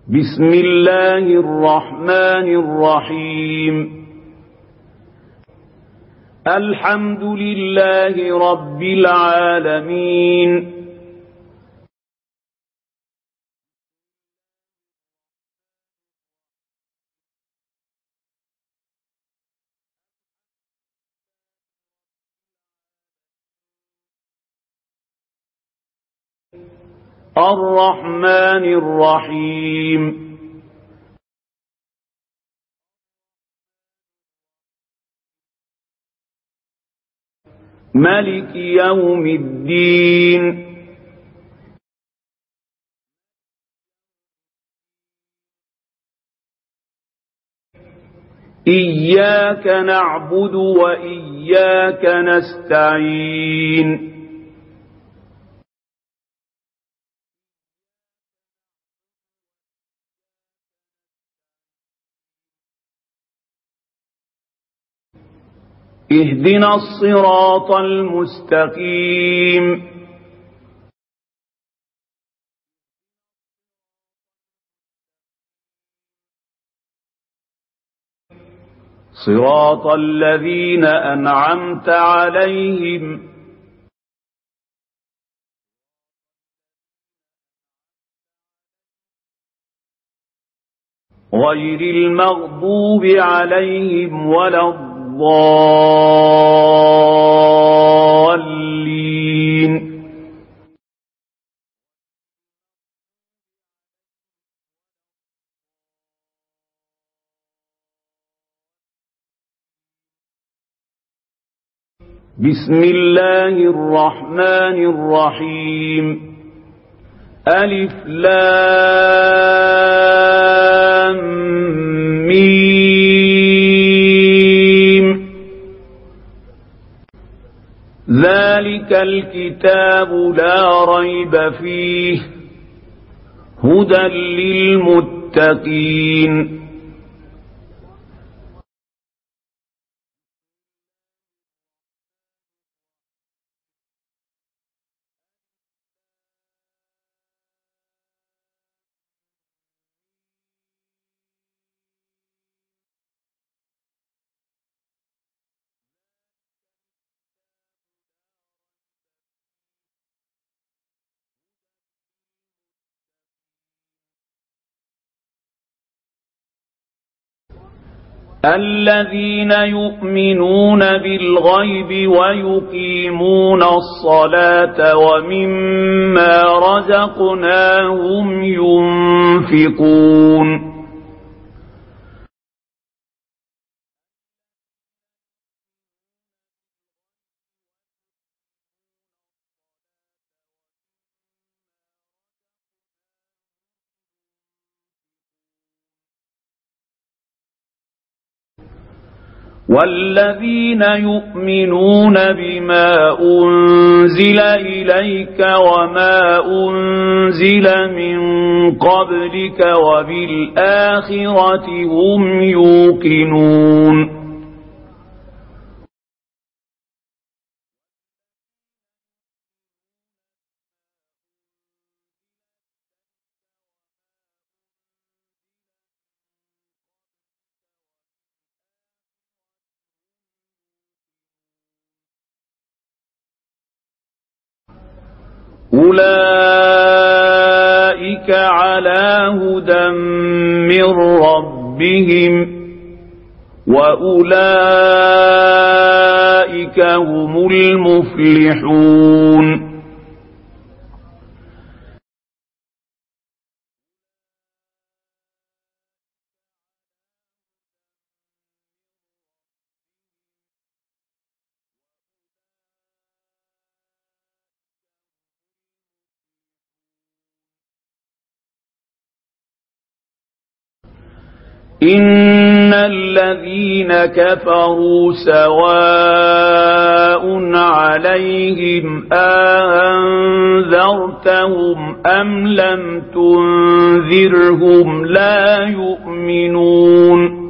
بسم الله الرحمن الرحيم. الحمد لله رب العالمين. الرحمن الرحيم. ملك يوم الدين. إياك نعبد وإياك نستعين. اهدنا الصراط المستقيم. صراط الذين أنعمت عليهم غير المغضوب عليهم ولا الضالين. بسم الله الرحمن الرحيم. ألف لام ميم. ذلك الكتاب لا ريب فيه هدى للمتقين. الذين يؤمنون بالغيب ويقيمون الصلاة ومما رزقناهم ينفقون. والذين يؤمنون بما أنزل إليك وما أنزل من قبلك وبالآخرة هم يوقنون. أولئك على هدى من ربهم وأولئك هم المفلحون. إن الذين كفروا سواء عليهم أنذرتهم أم لم تنذرهم لا يؤمنون.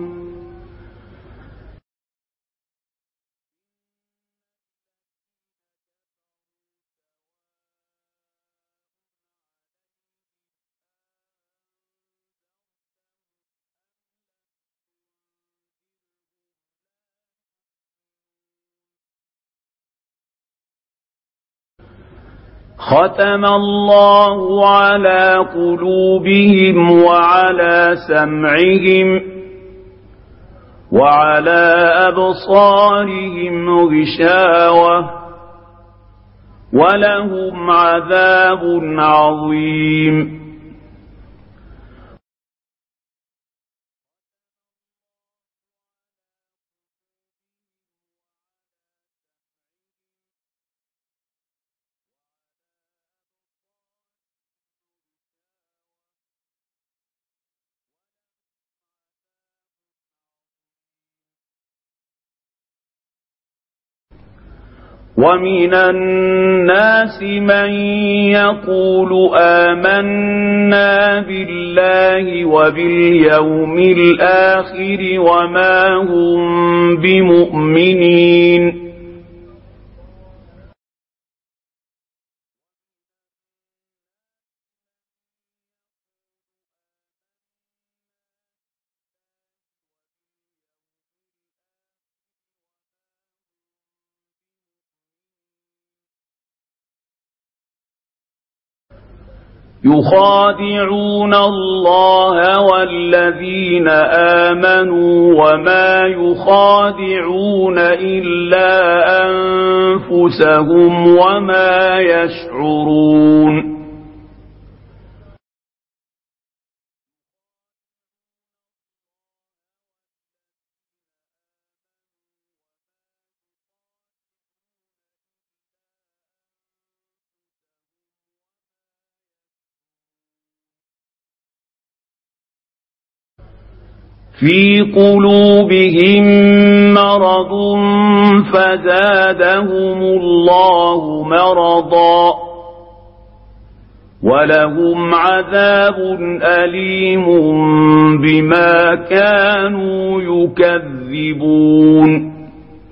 ختم الله على قلوبهم وعلى سمعهم وعلى أبصارهم غشاوة ولهم عذاب عظيم. ومن الناس من يقول آمنا بالله وباليوم الآخر وما هم بمؤمنين. يخادعون الله والذين آمنوا وما يخادعون إلا أنفسهم وما يشعرون. في قلوبهم مرض فزادهم الله مرضا ولهم عذاب أليم بما كانوا يكذبون.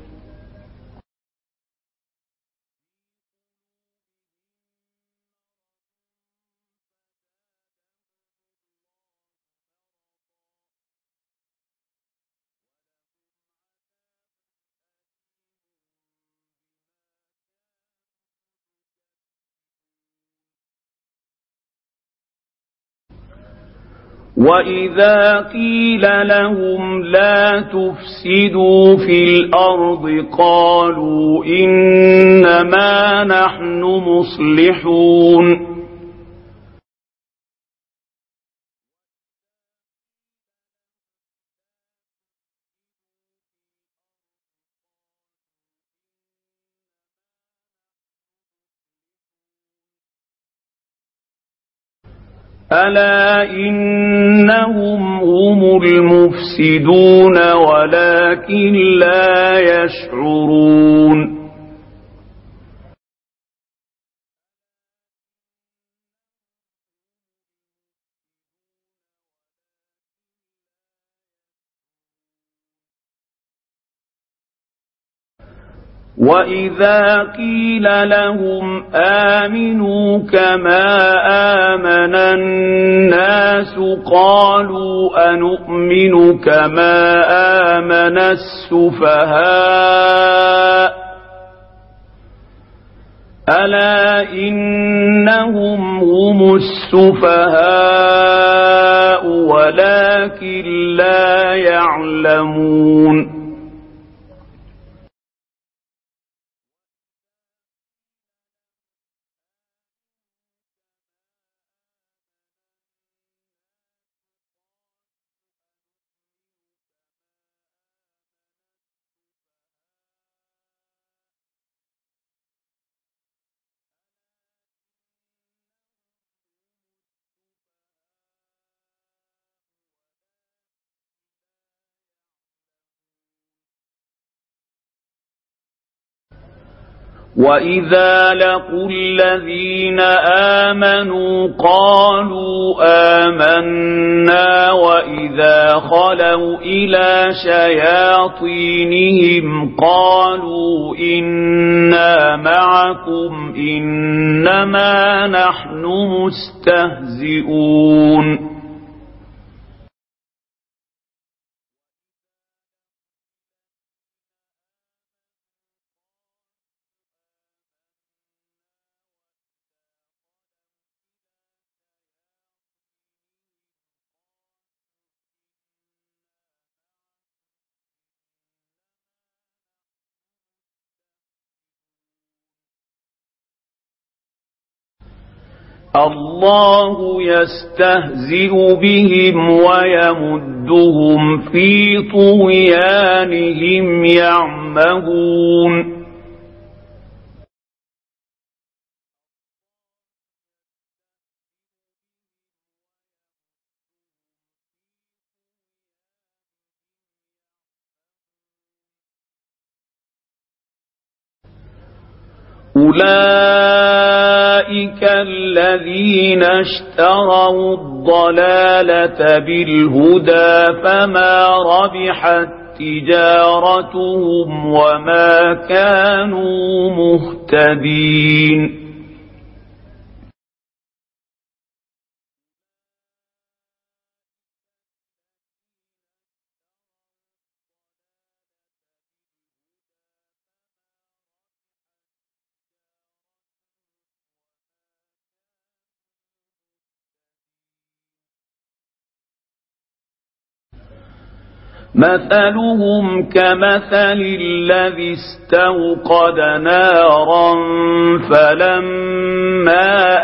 وإذا قيل لهم لا تفسدوا في الأرض قالوا إنما نحن مصلحون. ألا إنهم هم المفسدون ولكن لا يشعرون. وإذا قيل لهم آمنوا كما آمن الناس قالوا أنؤمن كما آمن السفهاء ألا إنهم هم السفهاء ولكن لا يعلمون. وإذا لقوا الذين آمنوا قالوا آمنا وإذا خلوا إلى شياطينهم قالوا إنا معكم إنما نحن مستهزئون. الله يستهزئ بهم ويمدهم في طغيانهم يعمهون أولئك الذين اشتروا الضلالة بالهدى فما ربحت تجارتهم وما كانوا مهتدين مثلهم كمثل الذي استوقد نارا فلما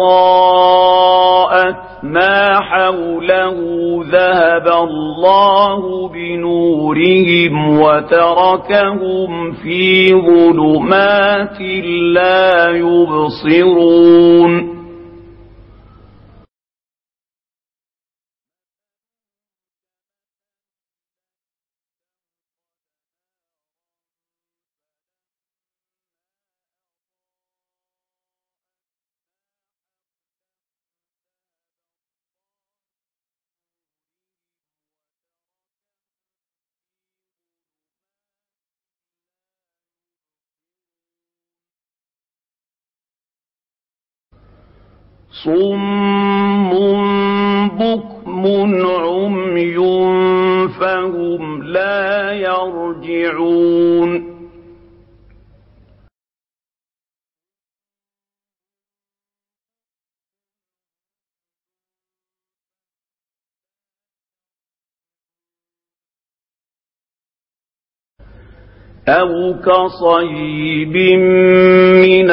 أضاءت ما حوله ذهب الله بنورهم وتركهم في ظلمات لا يبصرون صم بكم عمي فهم لا يرجعون أو كصيب من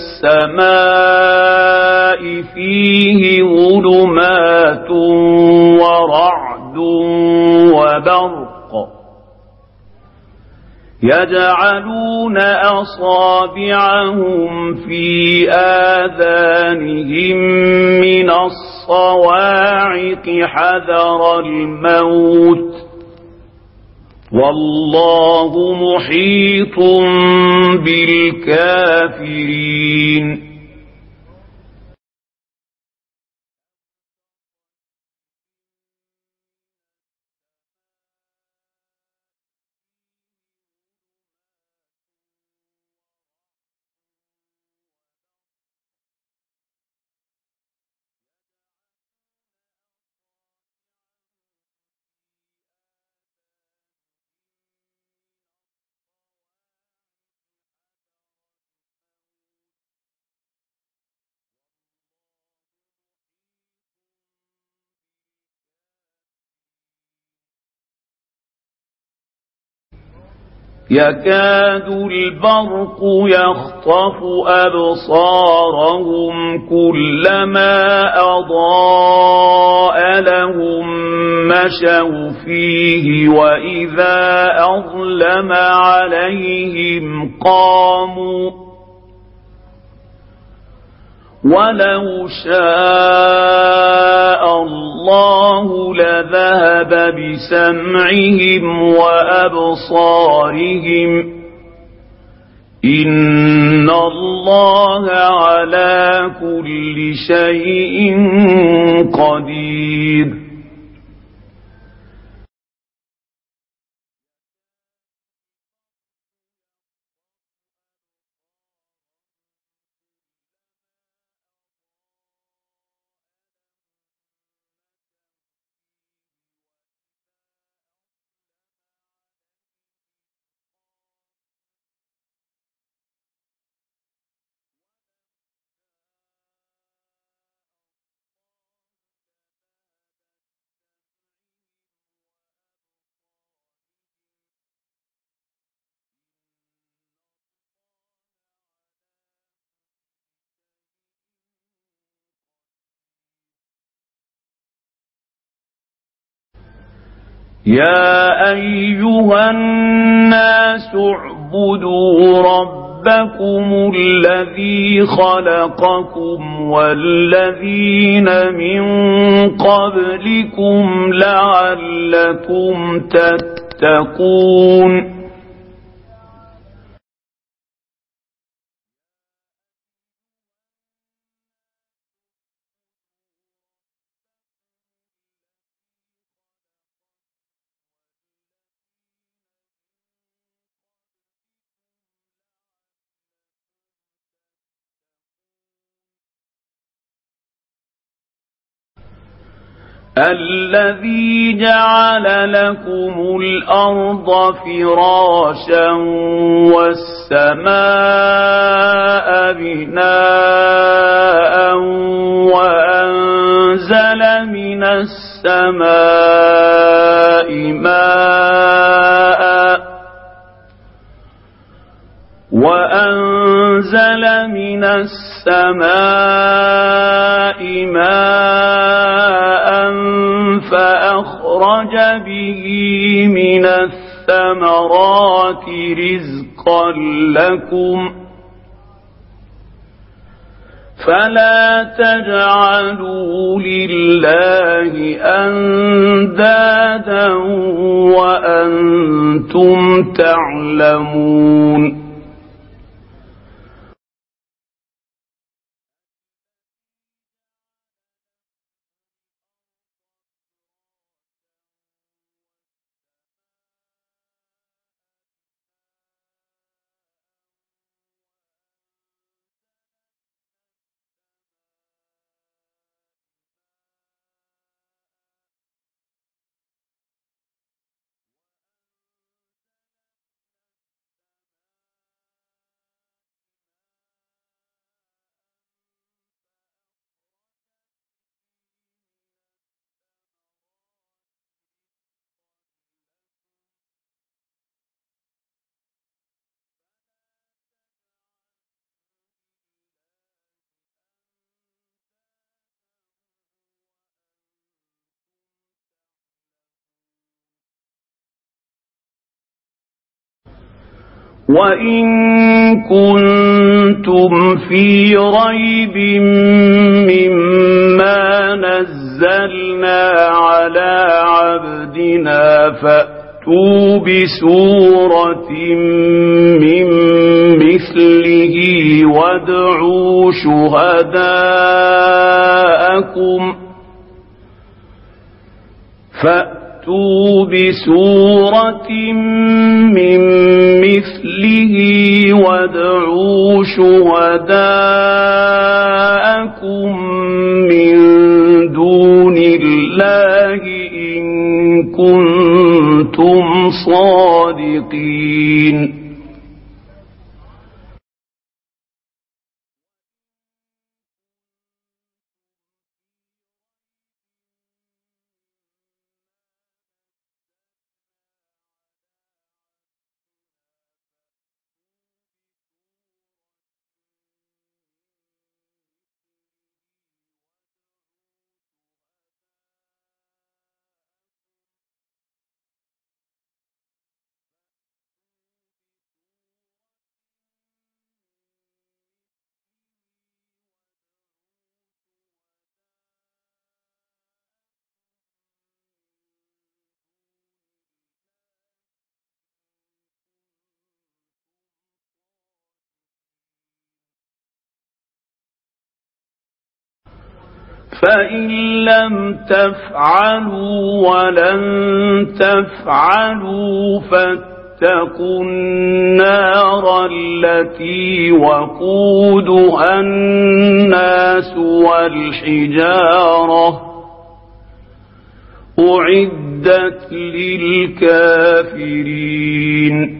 السماء فيه ظلمات ورعد وبرق يجعلون أصابعهم في آذانهم من الصواعق حذر الموت والله محيط بالكافرين يكاد البرق يخطف أبصارهم كلما أضاء لهم مشوا فيه وإذا أظلم عليهم قاموا ولو شاء الله لذهب بسمعهم وأبصارهم إن الله على كل شيء قدير يا أيها الناس اعبدوا ربكم الذي خلقكم والذين من قبلكم لعلكم تتقون الذي جعل لكم الأرض فراشا والسماء بناء وأنزل من السماء ماء فأخرج به من الثمرات رزقا لكم فلا تجعلوا لله أندادا وأنتم تعلمون وإن كنتم في ريب مما نزلنا على عبدنا فأتوا بسورة من مثله وادعوا شهداءكم من دون الله إن كنتم صادقين فإن لم تفعلوا ولن تفعلوا فاتقوا النار التي وقودها الناس والحجارة أعدت للكافرين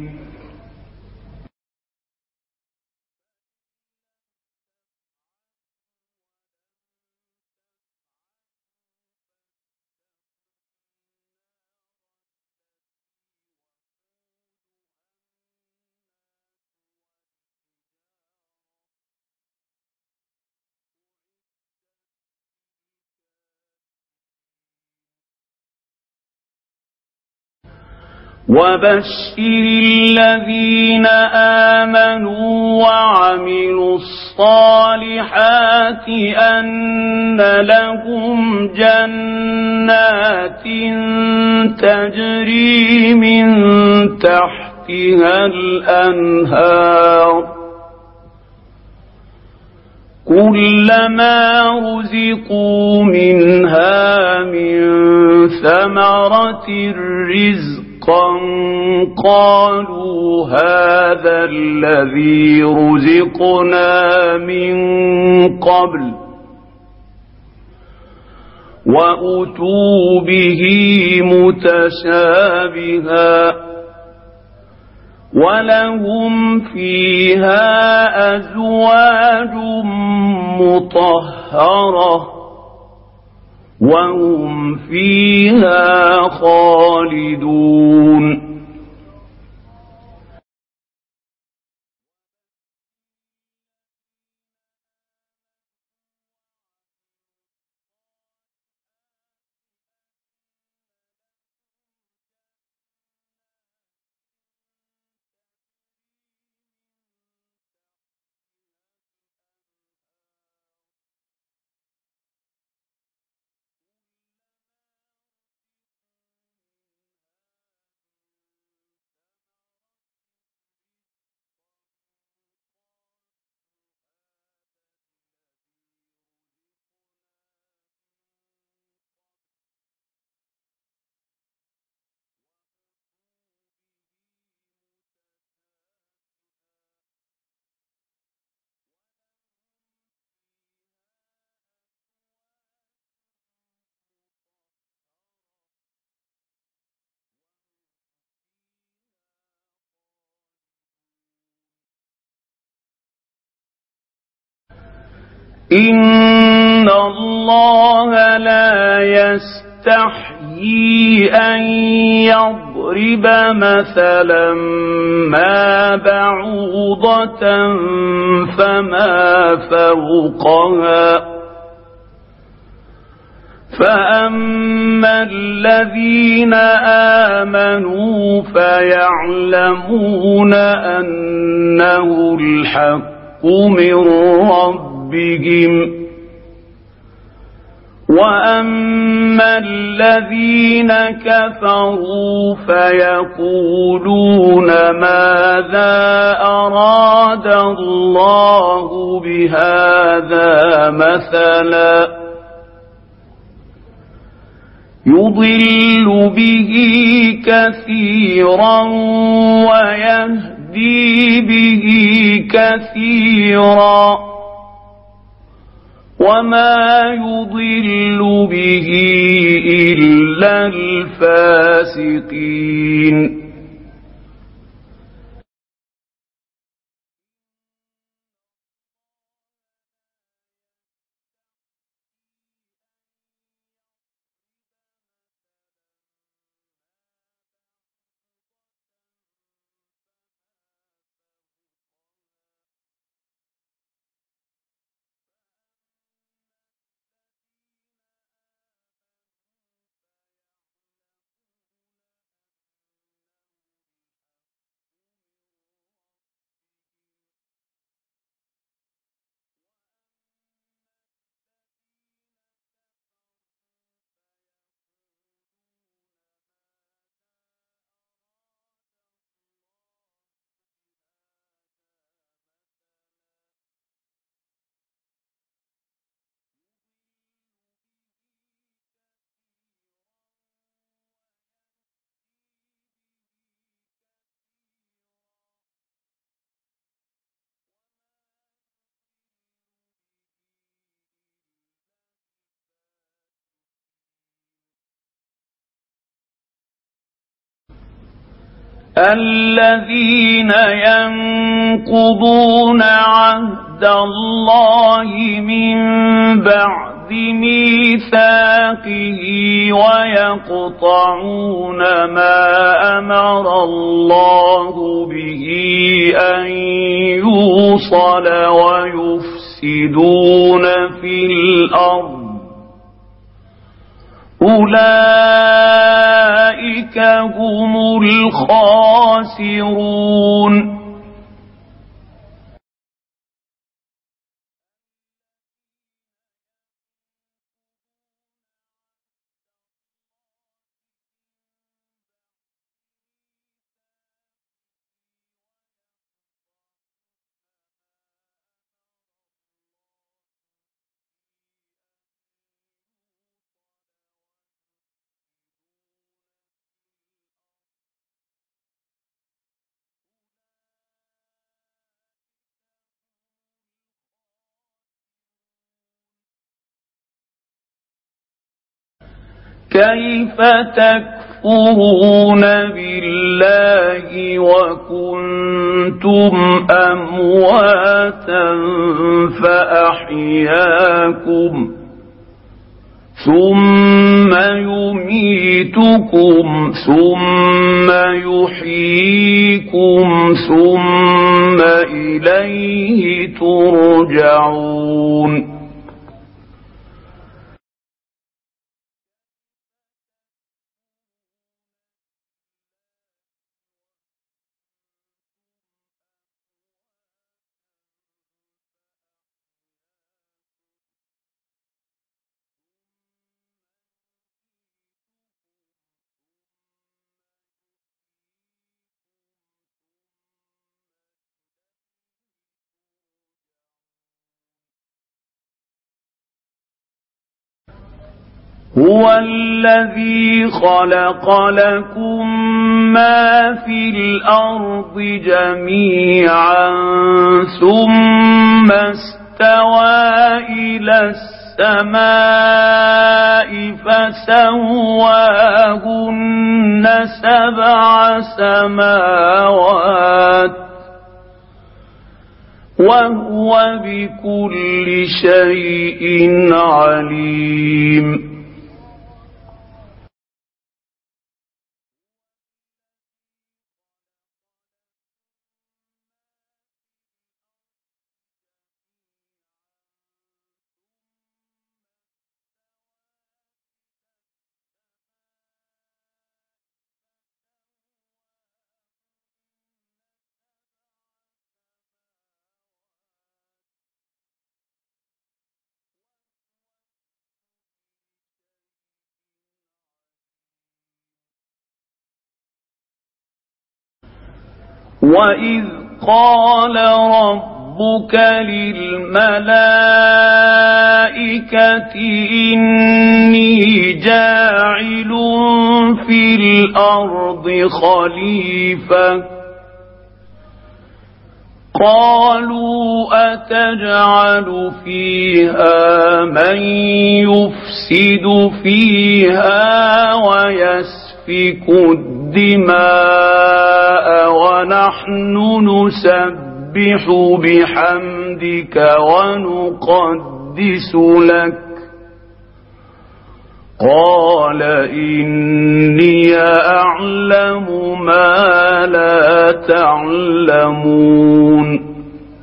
وبشر الذين آمنوا وعملوا الصالحات أن لهم جنات تجري من تحتها الأنهار كلما رزقوا منها من ثمرة رزقا قالوا هذا الذي رزقنا من قبل وأتوا به متشابها ولهم فيها أزواج مطهرة وهم فيها خالدون إن الله لا يستحيي أن يضرب مثلا ما بعوضة فما فوقها فأما الذين آمنوا فيعلمون أنه الحق من ربهم وأما الذين كفروا فيقولون ماذا أراد الله بهذا مثلا يضل به كثيرا ويهدي به كثيرا وما يضل به إلا الفاسقين الذين ينقضون عهد الله من بعد ميثاقه ويقطعون ما أمر الله به أن يوصل ويفسدون في الأرض أولئك هم الخاسرون كيف تكفرون بالله وكنتم أمواتا فأحياكم ثم يميتكم ثم يحييكم ثم إليه ترجعون هو الذي خلق لكم ما في الأرض جميعا ثم استوى إلى السماء فسواهن 7 سماوات وهو بكل شيء عليم وإذ قال ربك للملائكة إني جاعل في الأرض خليفة قالوا أتجعل فيها من يفسد فيها ويسفك الدماء ونحن نسبح بحمدك ونقدس لك قال إني أعلم ما لا تعلمون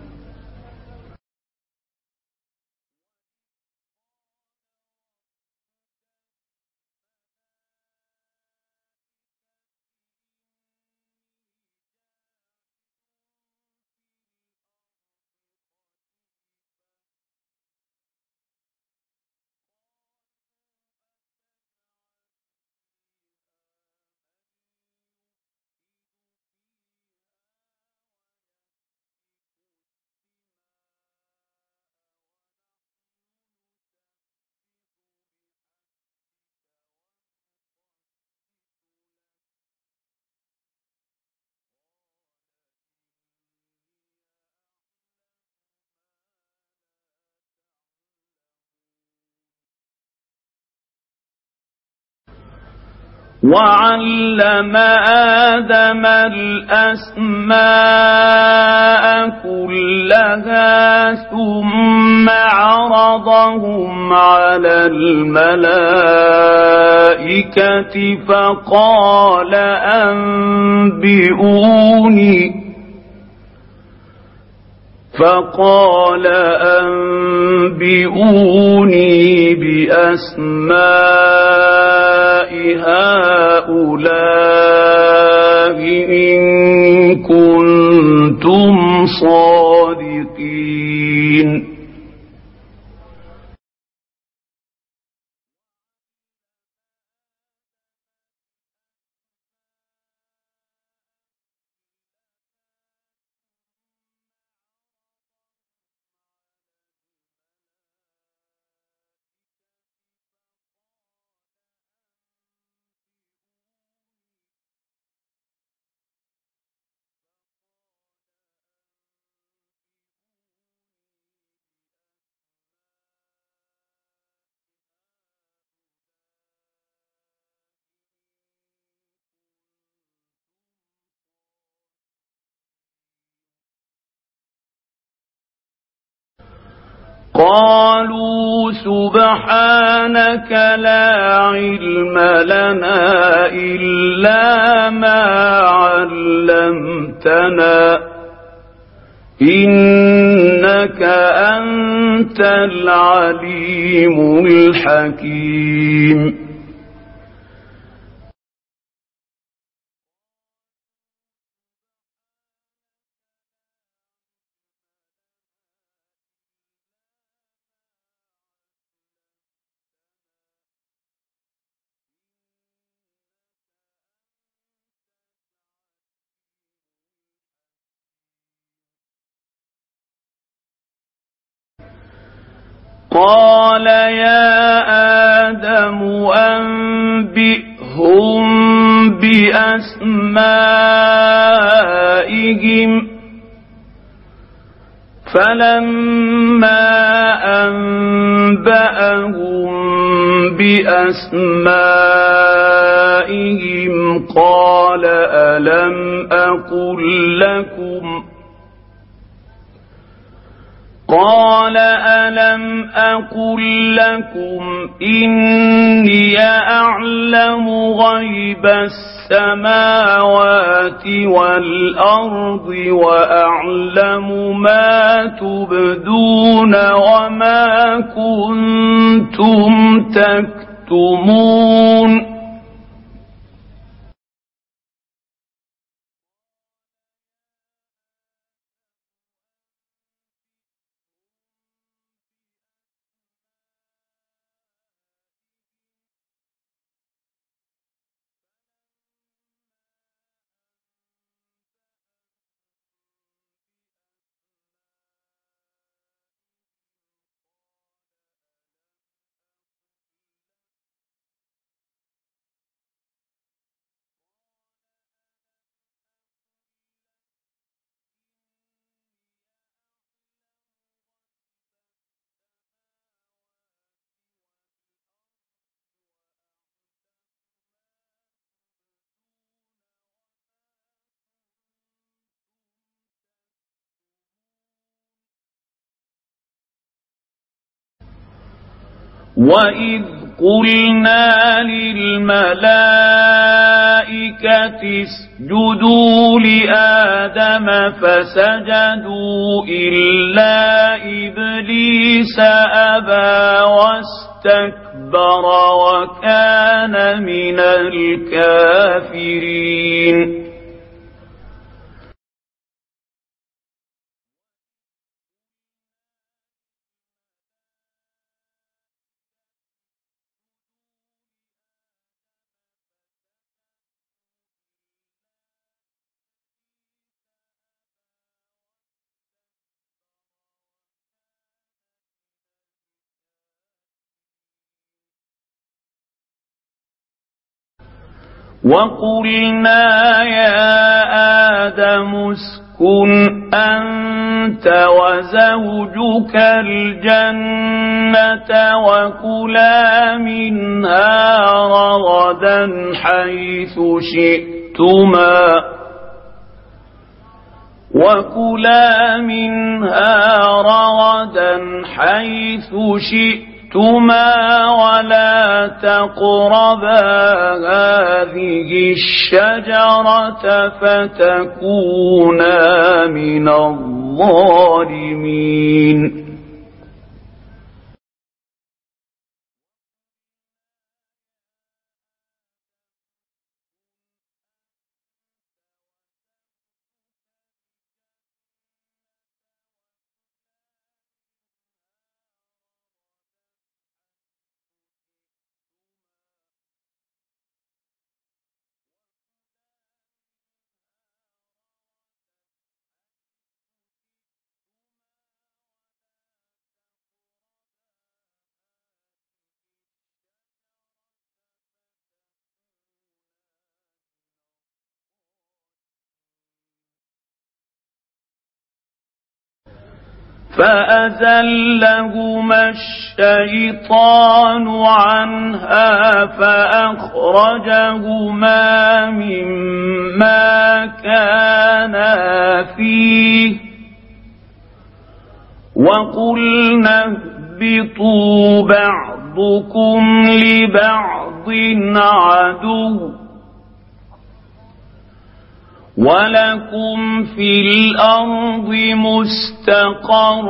وعلم آدم الأسماء كلها ثم عرضهم على الملائكة فقال أنبئوني بأسماء هؤلاء قالوا سبحانك لا علم لنا إلا ما علمتنا إنك أنت العليم الحكيم قال يا آدم أنبئهم بأسمائهم فلما أنبأهم بأسمائهم قال ألم أقل لكم إني أعلم غيب السماوات والأرض وأعلم ما تبدون وما كنتم تكتمون وإذ قلنا للملائكة اسجدوا لآدم فسجدوا إلا إبليس أبى واستكبر وكان من الكافرين وقلنا يا آدم اسكن أنت وزوجك الجنة وكلا منها رغدا حيث شئتما ولا تقربا هذه الشجرة فتكونا من الظالمين فأزلهما الشيطان عنها فأخرجهما مما كانا فيه وقلنا اهبطوا بعضكم لبعض عدو ولكم في الأرض مستقر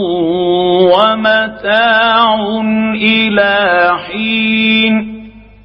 ومتاع إلى حين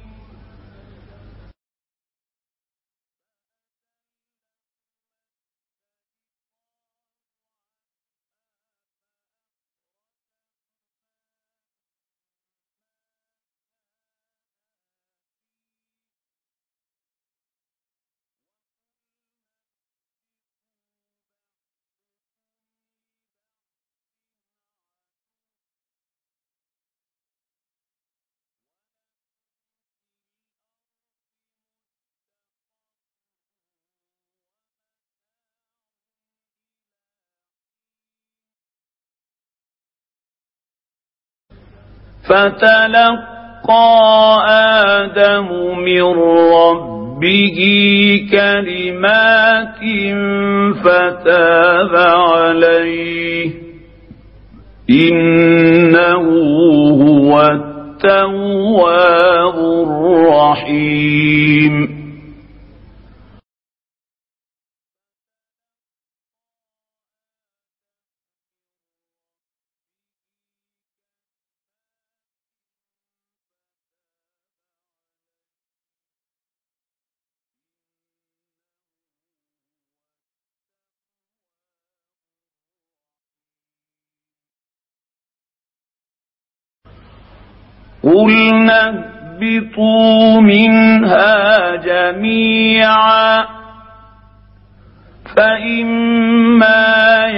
فتلقى آدم من ربه كلمات فتاب عليه إنه هو التواب الرحيم قُلْنَا اهْبِطُوا مِنْهَا جَمِيعًا فَإِمَّا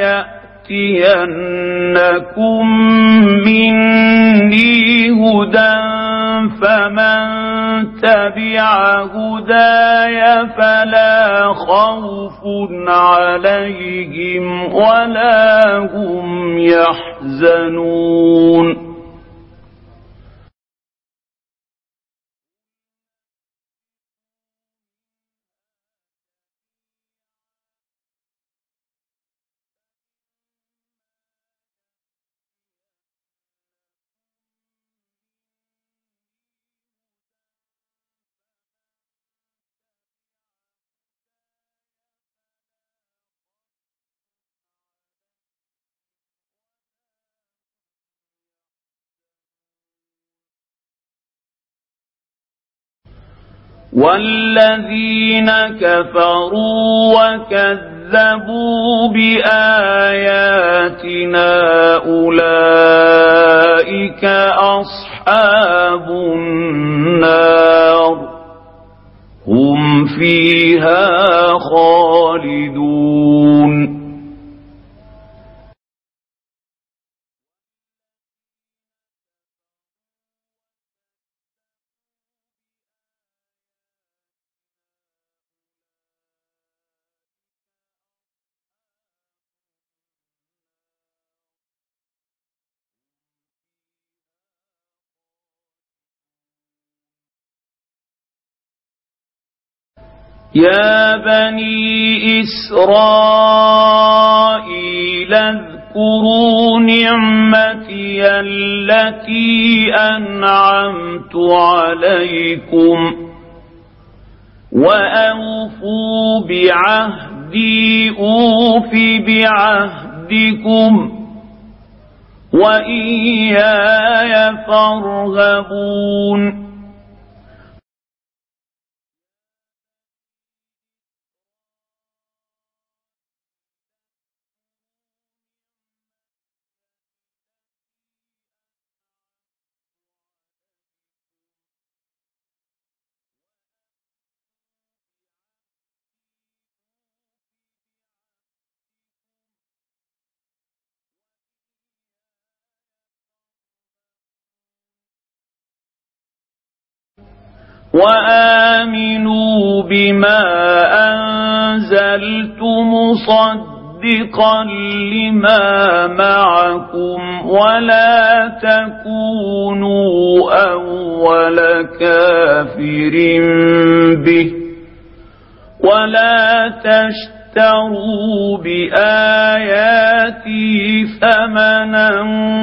يَأْتِيَنَّكُم مِّنِّي هُدًى فَمَن تَبِعَ هُدَايَ فَلَا خَوْفٌ عَلَيْهِمْ وَلَا هُمْ يَحْزَنُونَ والذين كفروا وكذبوا بآياتنا أولئك أصحاب النار هم فيها خالدون يا بني إسرائيل اذكروا نعمتي التي أنعمت عليكم وأوفوا بعهدي أوف بعهدكم وإياي فارهبون وآمنوا بما أنزلت مصدقا لما معكم ولا تكونوا أول كافر به ولا تشتروا بآياتي ثمنا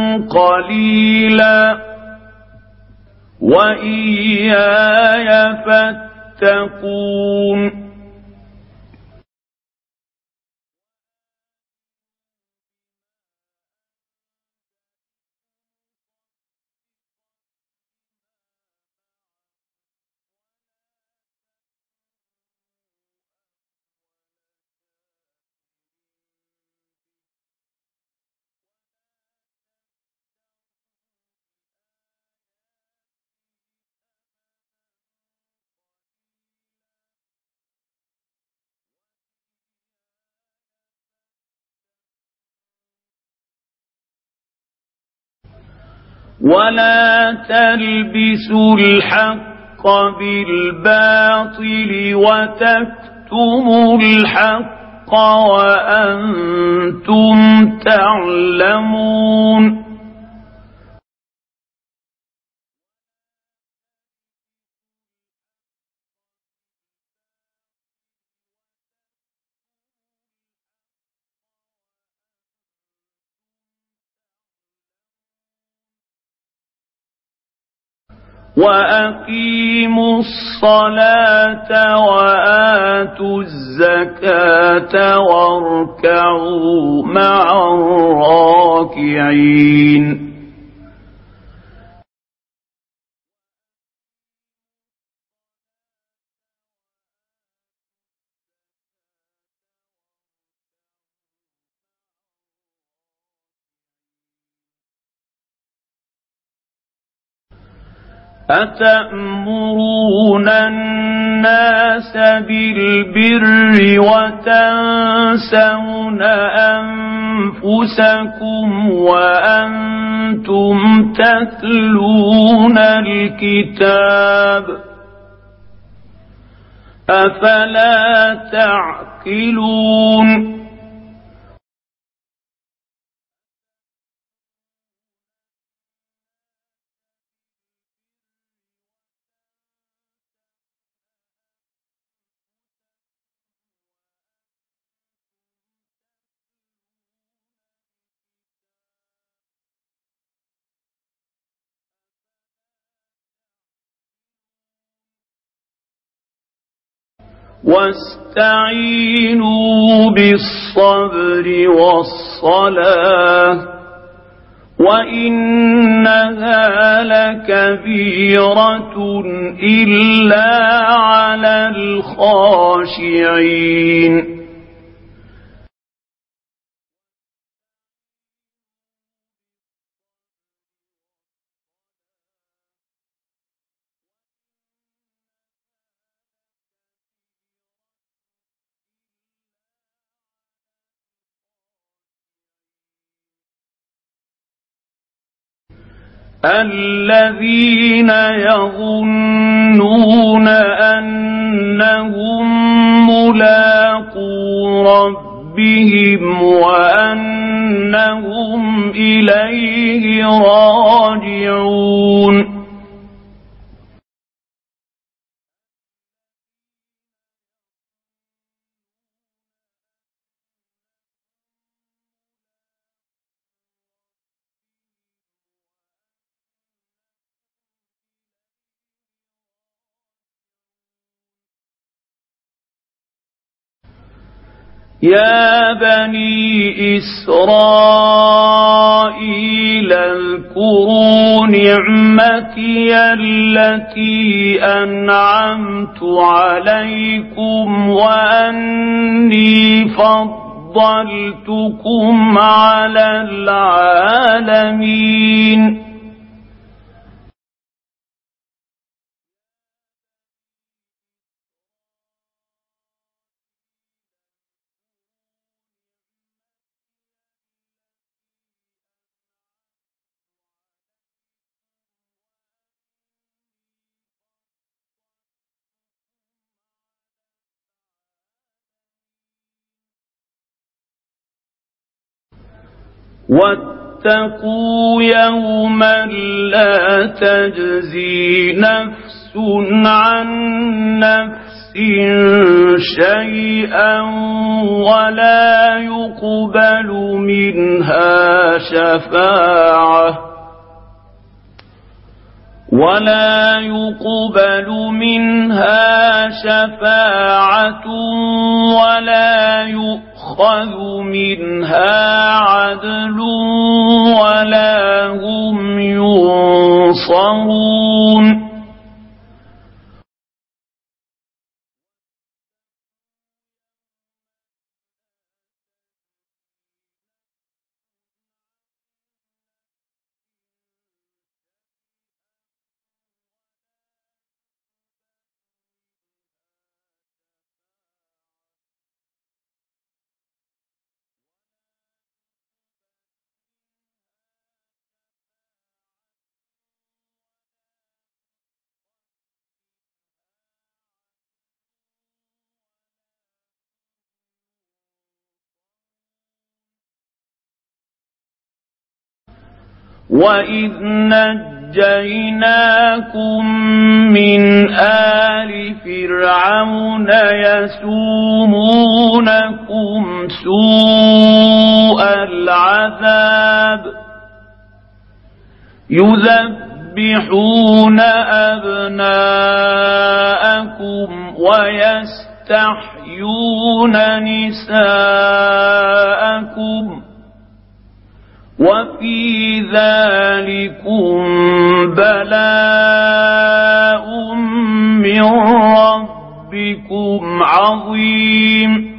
قليلا وإياي فاتقون ولا تلبسوا الحق بالباطل وتكتموا الحق وأنتم تعلمون وأقيموا الصلاة وآتوا الزكاة واركعوا مع الراكعين أتأمرون الناس بالبر وتنسون أنفسكم وأنتم تتلون الكتاب أفلا تعقلون واستعينوا بالصبر والصلاة وإنها لكبيرة إلا على الخاشعين الذين يظنون أنهم ملاقو ربهم وأنهم إليه راجعون يا بني إسرائيل اذكروا نعمتي التي أنعمت عليكم وأني فضلتكم على العالمين واتقوا يوما لا تجزي نفس عن نفس شيئا ولا يقبل منها شفاعة ولا يؤخذ منها عدل ولا هم ينصرون وإذ نجيناكم من آل فرعون يسومونكم سوء العذاب يذبحون أبناءكم ويستحيون نساءكم وفي ذلكم بلاء من ربكم عظيم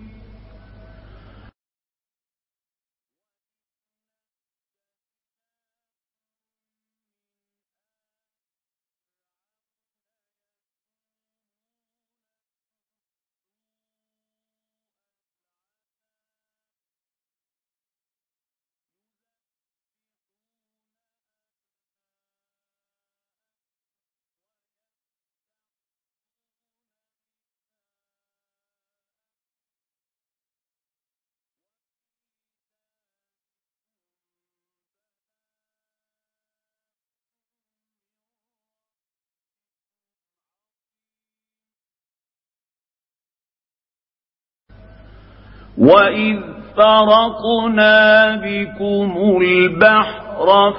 وإذ فرقنا بكم البحر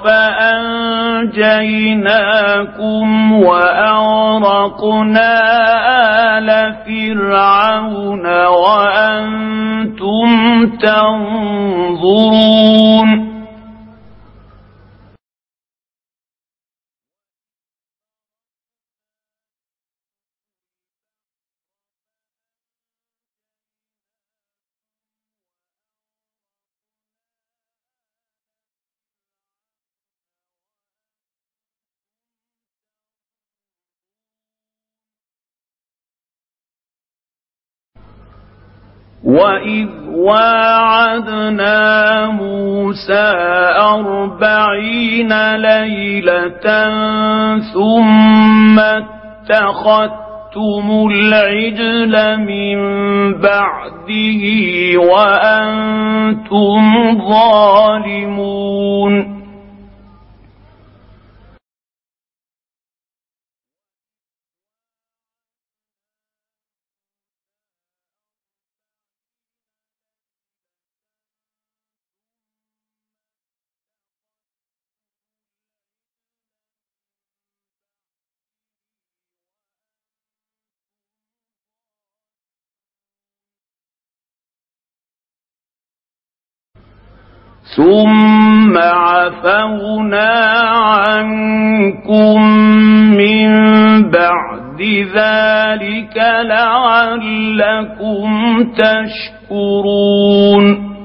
فأنجيناكم وأغرقنا آل فرعون وأنتم تنظرون وإذ واعدنا موسى 40 ليلة ثم اتخذتم العجل من بعده وأنتم ظالمون ثم عفونا عنكم من بعد ذلك لعلكم تشكرون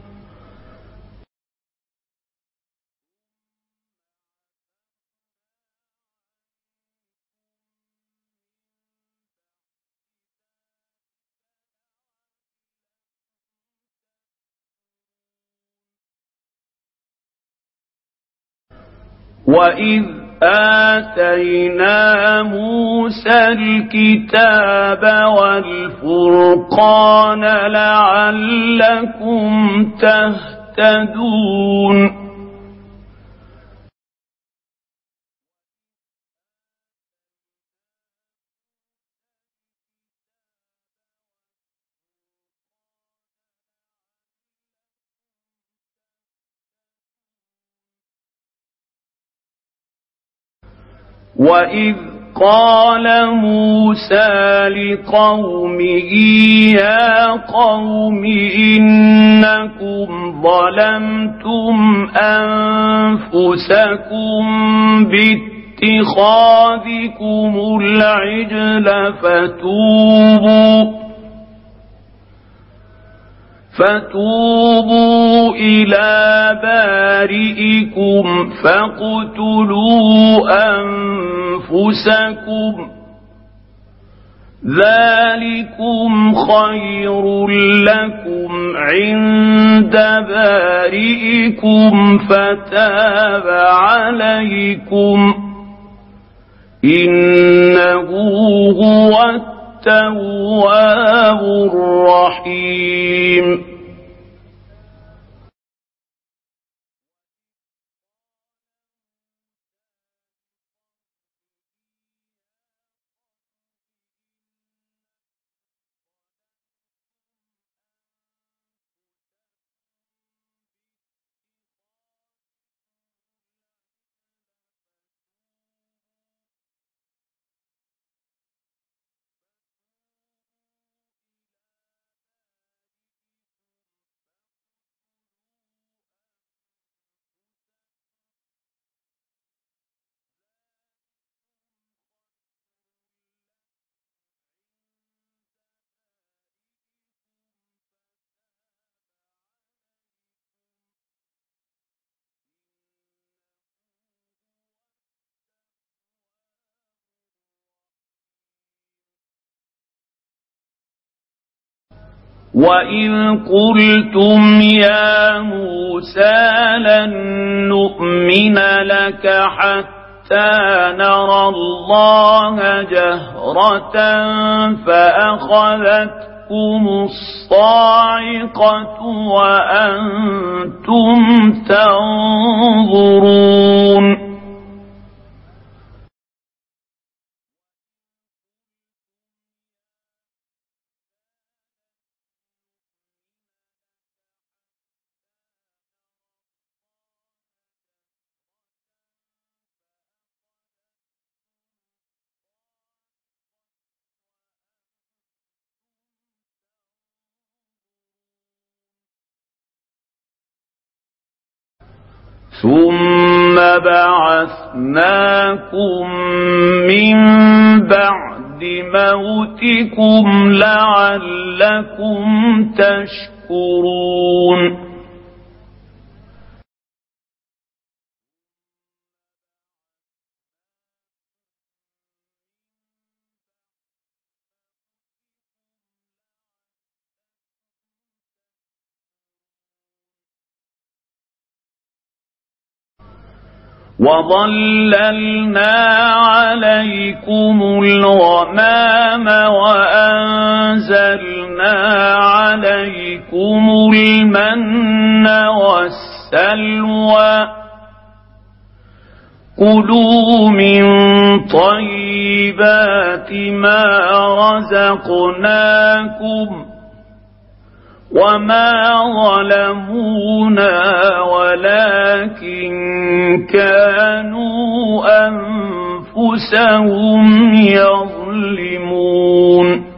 وإذ آتينا موسى الكتاب والفرقان لعلكم تهتدون وإذ قال موسى لقومه يا قوم إنكم ظلمتم أنفسكم باتخاذكم العجل فتوبوا إلى بارئكم فاقتلوا أنفسكم ذلكم خير لكم عند بارئكم فتاب عليكم إنه هو التواب الرحيم وإذ قلتم يا موسى لن نؤمن لك حتى نرى الله جهرة فأخذتكم الصاعقة وأنتم تنظرون ثم بعثناكم من بعد موتكم لعلكم تشكرون وظللنا عليكم الغمام وأنزلنا عليكم المن والسلوى كلوا من طيبات ما رزقناكم وما ظلمونا ولكن كانوا أنفسهم يظلمون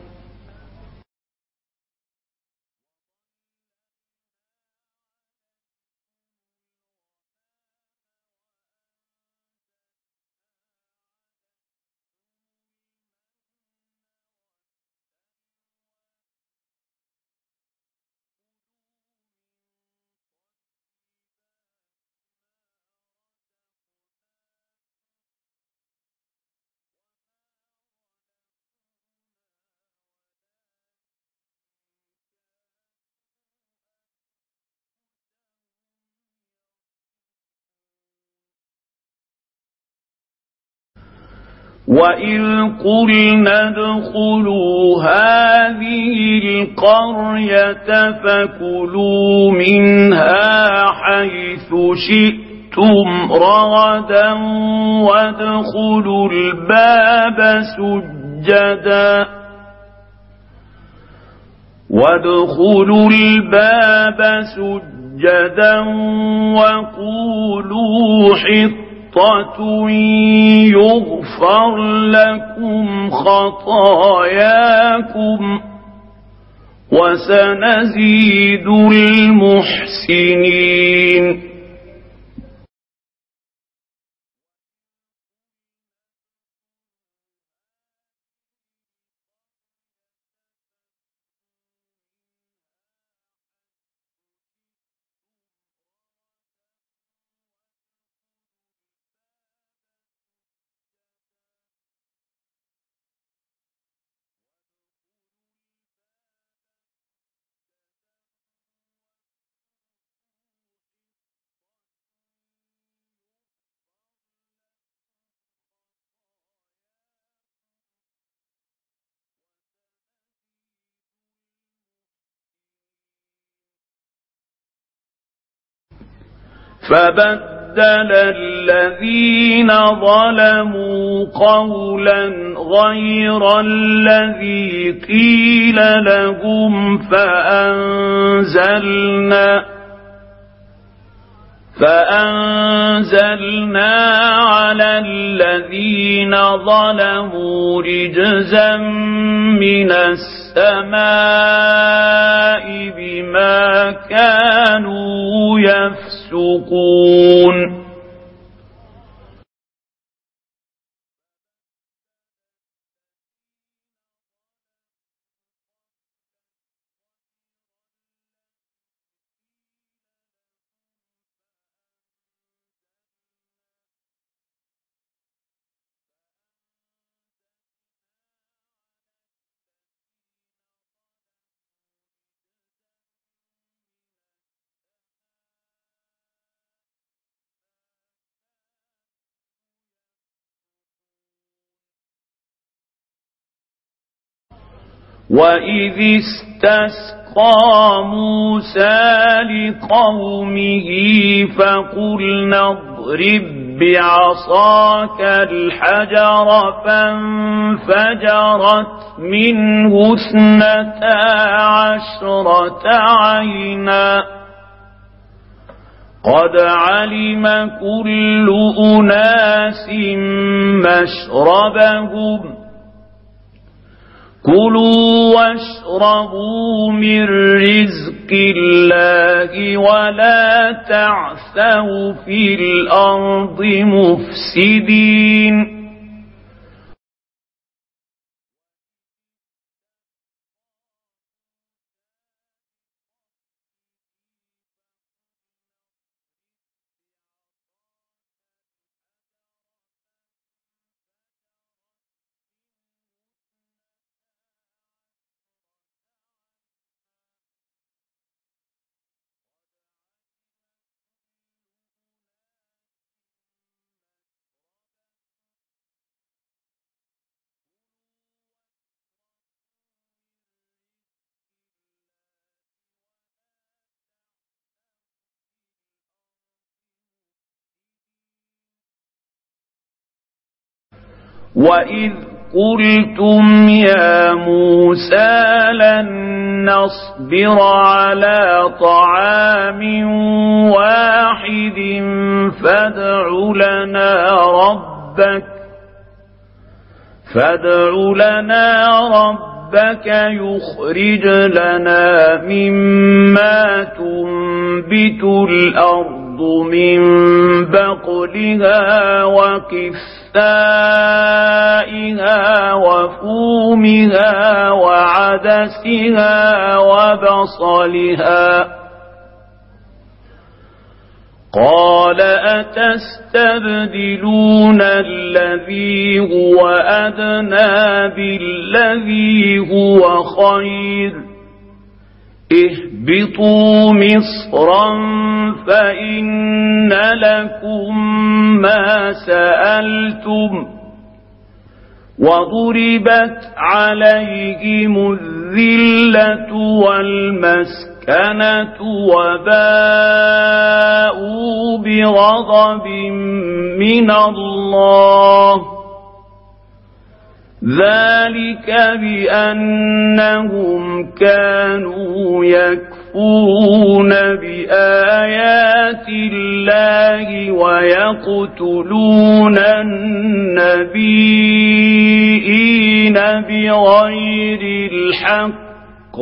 وإذ قلنا ادخلوا هذه القرية فكلوا منها حيث شئتم رغدا وادخلوا الباب سجدا وقولوا حطة حطة يغفر لكم خطاياكم وسنزيد المحسنين فبدل الذين ظلموا قولا غير الذي قيل لهم فأنزلنا على الذين ظلموا رجزا من السماء بما كانوا يفسقون وإذ استسقى موسى لقومه فقلنا اضرب بعصاك الحجر فانفجرت منه 12 عينا قد علم كل أناس مشربهم كلوا واشربوا من رزق الله ولا تعثوا في الأرض مفسدين وإذ قلتم يا موسى لن نصبر على طعام واحد فادع لنا ربك يخرج لنا مما تنبت الأرض من بقلها وقثائها وفومها وعدسها وبصلها قال أتستبدلون الذي هو أدنى بالذي هو خير اهبطوا مصرا فإن لكم ما سألتم وضربت عليهم الذلة والمسكنة وباءوا بغضب من الله ذلك بأنهم كانوا يكفرون يكفرون بآيات الله ويقتلون النبيين بغير الحق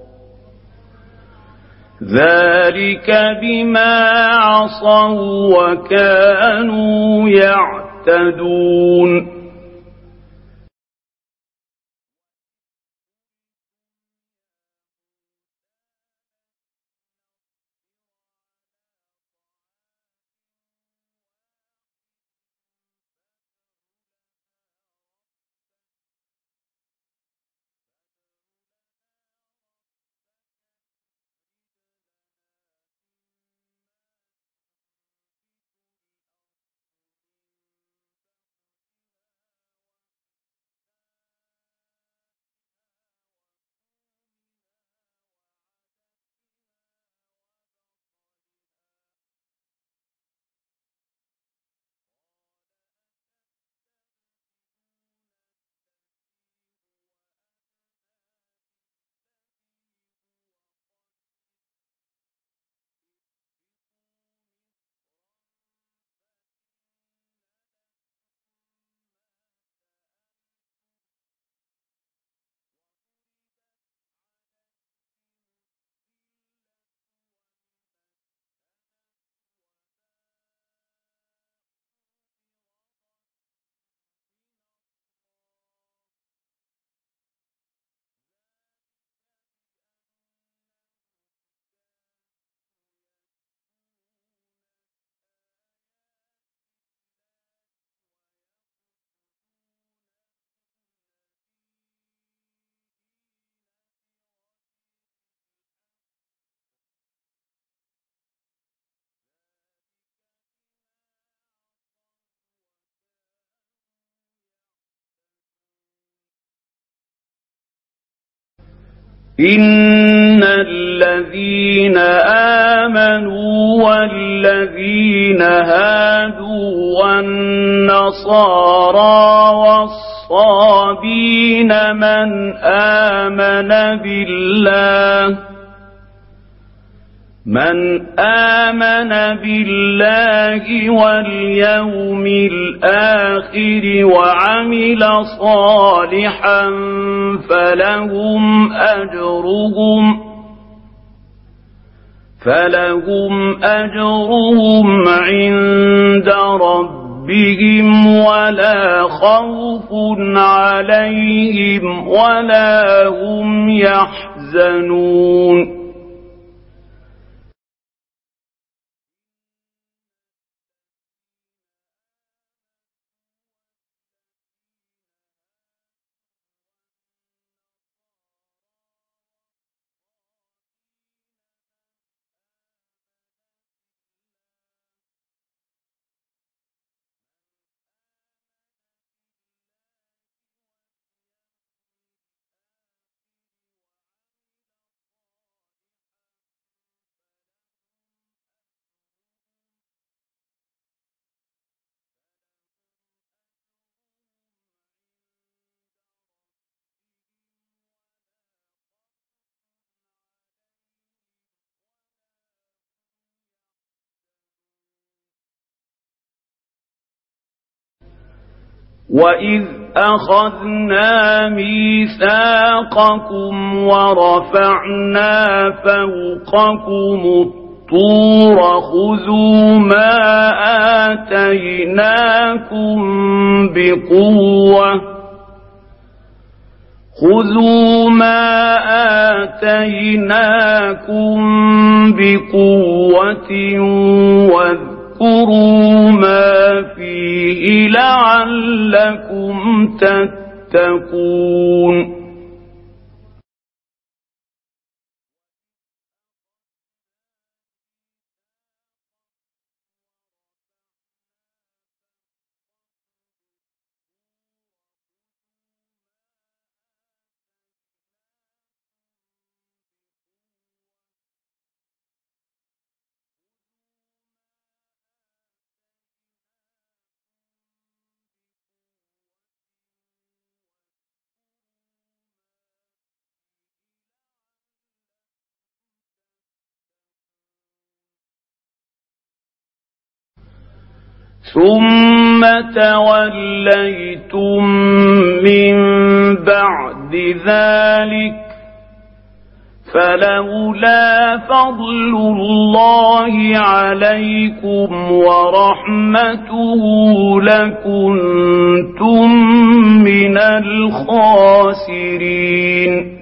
ذلك بما عصوا وكانوا يعتدون إن الذين آمنوا والذين هادوا والنصارى والصابين من آمن بالله واليوم الآخر وعمل صالحا فلهم أجرهم عند ربهم ولا خوف عليهم ولا هم يحزنون وَإِذْ أَخَذْنَا مِيثَاقَكُمْ وَرَفَعْنَا فَوْقَكُمُ الطُّورَ خُذُوا مَا آتَيْنَاكُمْ بِقُوَّةٍ واذكروا ما فيه لعلكم تتقون ثم توليتم من بعد ذلك فلولا فضل الله عليكم ورحمته لكنتم من الخاسرين.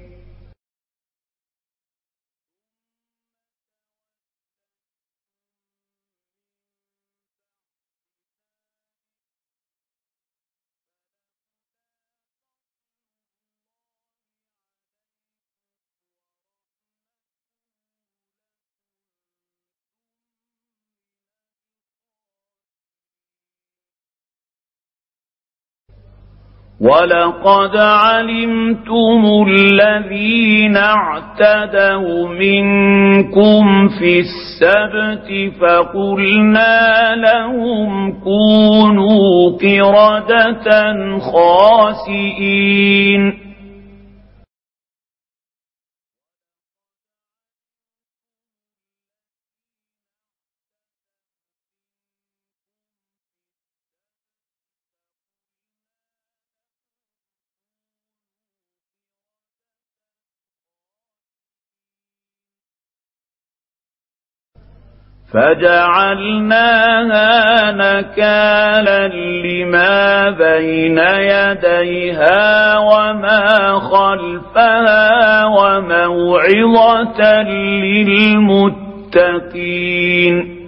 ولقد علمتم الذين اعتدوا منكم في السبت فقلنا لهم كونوا قردة خاسئين. فجعلناها نكالا لما بين يديها وما خلفها وموعظة للمتقين.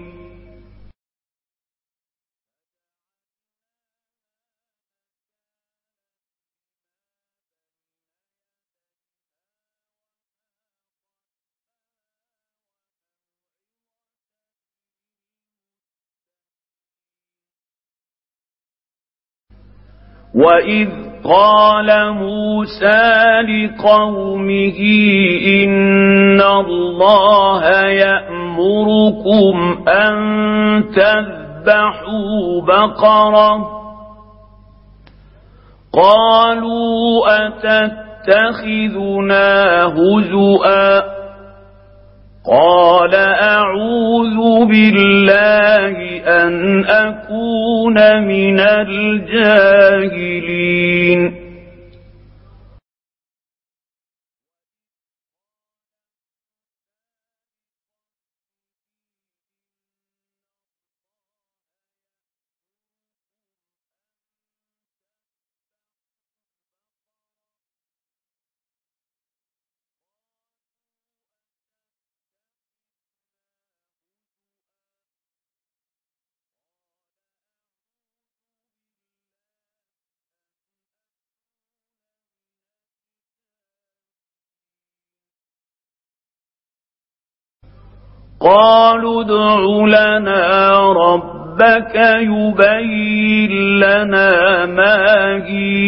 وإذ قال موسى لقومه إن الله يأمركم أن تذبحوا بقرة قالوا أتتخذنا هزؤا قال أعوذ بالله أن أكون من الجاهلين. قالوا ادع لنا ربك يبين لنا ما هي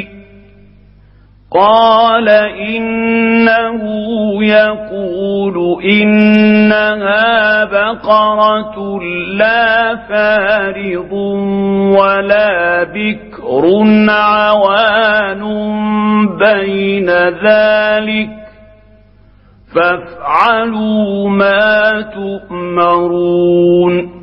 قال إنه يقول إنها بقرة لا فارض ولا بكر عوان بين ذلك فافعلوا ما تؤمرون.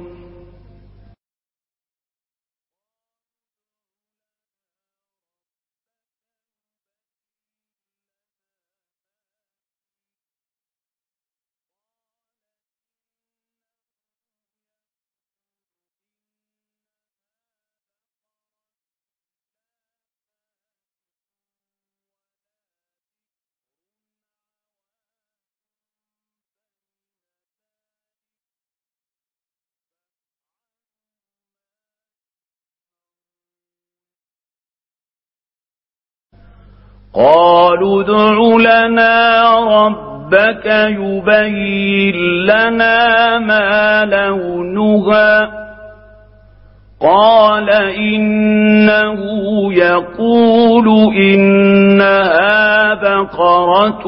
قالوا ادع لنا ربك يبين لنا ما لونها قال إنه يقول إنها بقرة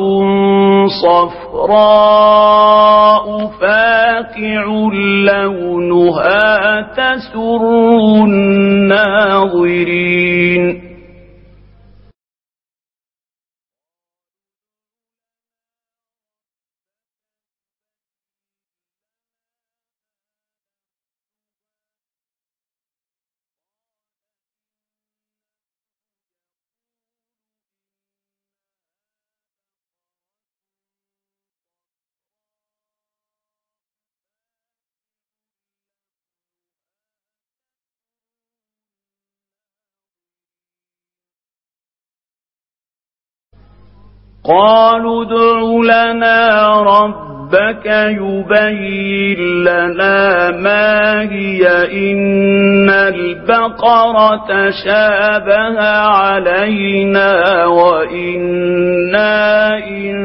صفراء فاقع لونها تسر الناظرين. قالوا ادع لنا ربك يبين لنا ما هي إن البقرة تشابه علينا وإنا إن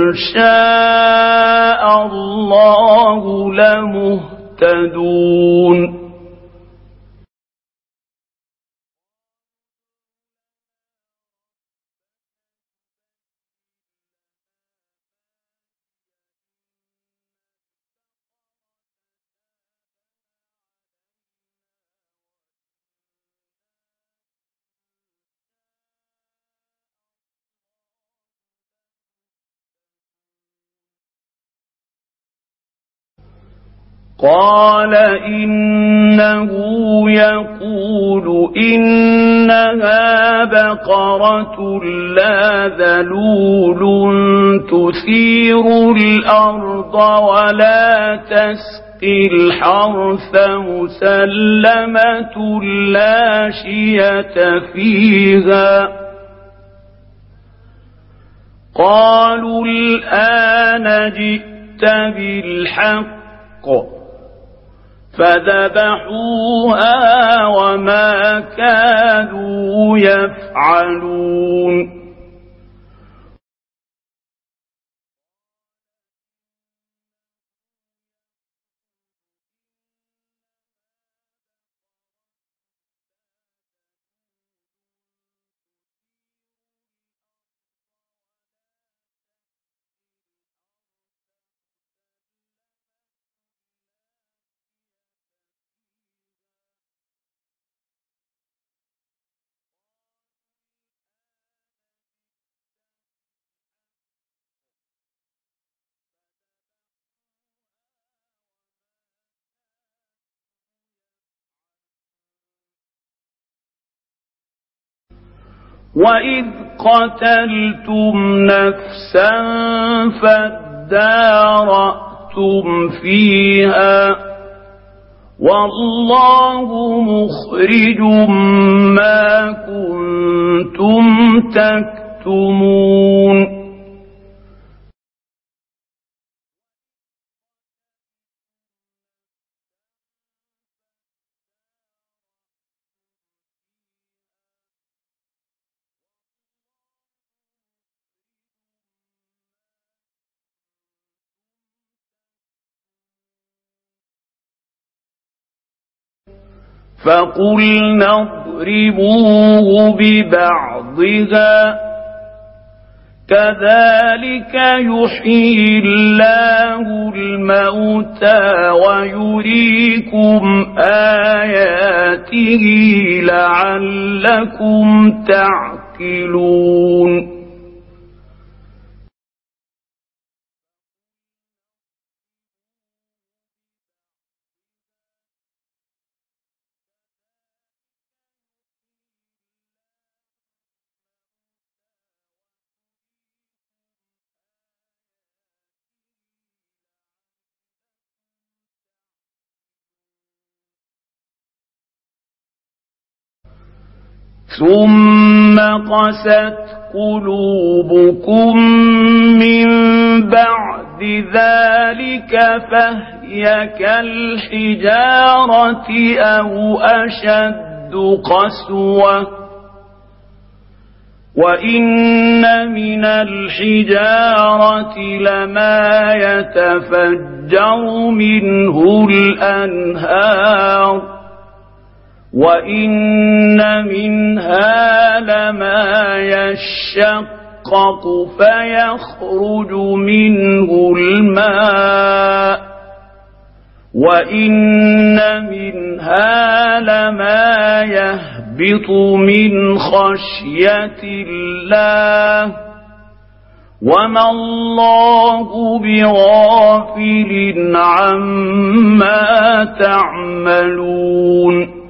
شاء الله لمهتدون قال إنه يقول إنها بقرة لا ذلول تثير الأرض ولا تسقي الحرث مسلمة لا شية فيها قالوا الآن جئت بالحق فذبحوها وما كانوا يفعلون وإذ قتلتم نفسا فادارأتم فيها والله مخرج ما كنتم تكتمون فقلنا اضربوه ببعضها كذلك يحيي الله الموتى ويريكم آياته لعلكم تعقلون ثم قست قلوبكم من بعد ذلك فهي كالحجارة أو أشد قسوة وإن من الحجارة لما يتفجر منه الأنهار وإن منها لما يشقق فيخرج منه الماء وإن منها لما يهبط من خشية الله وما الله بغافل عما تعملون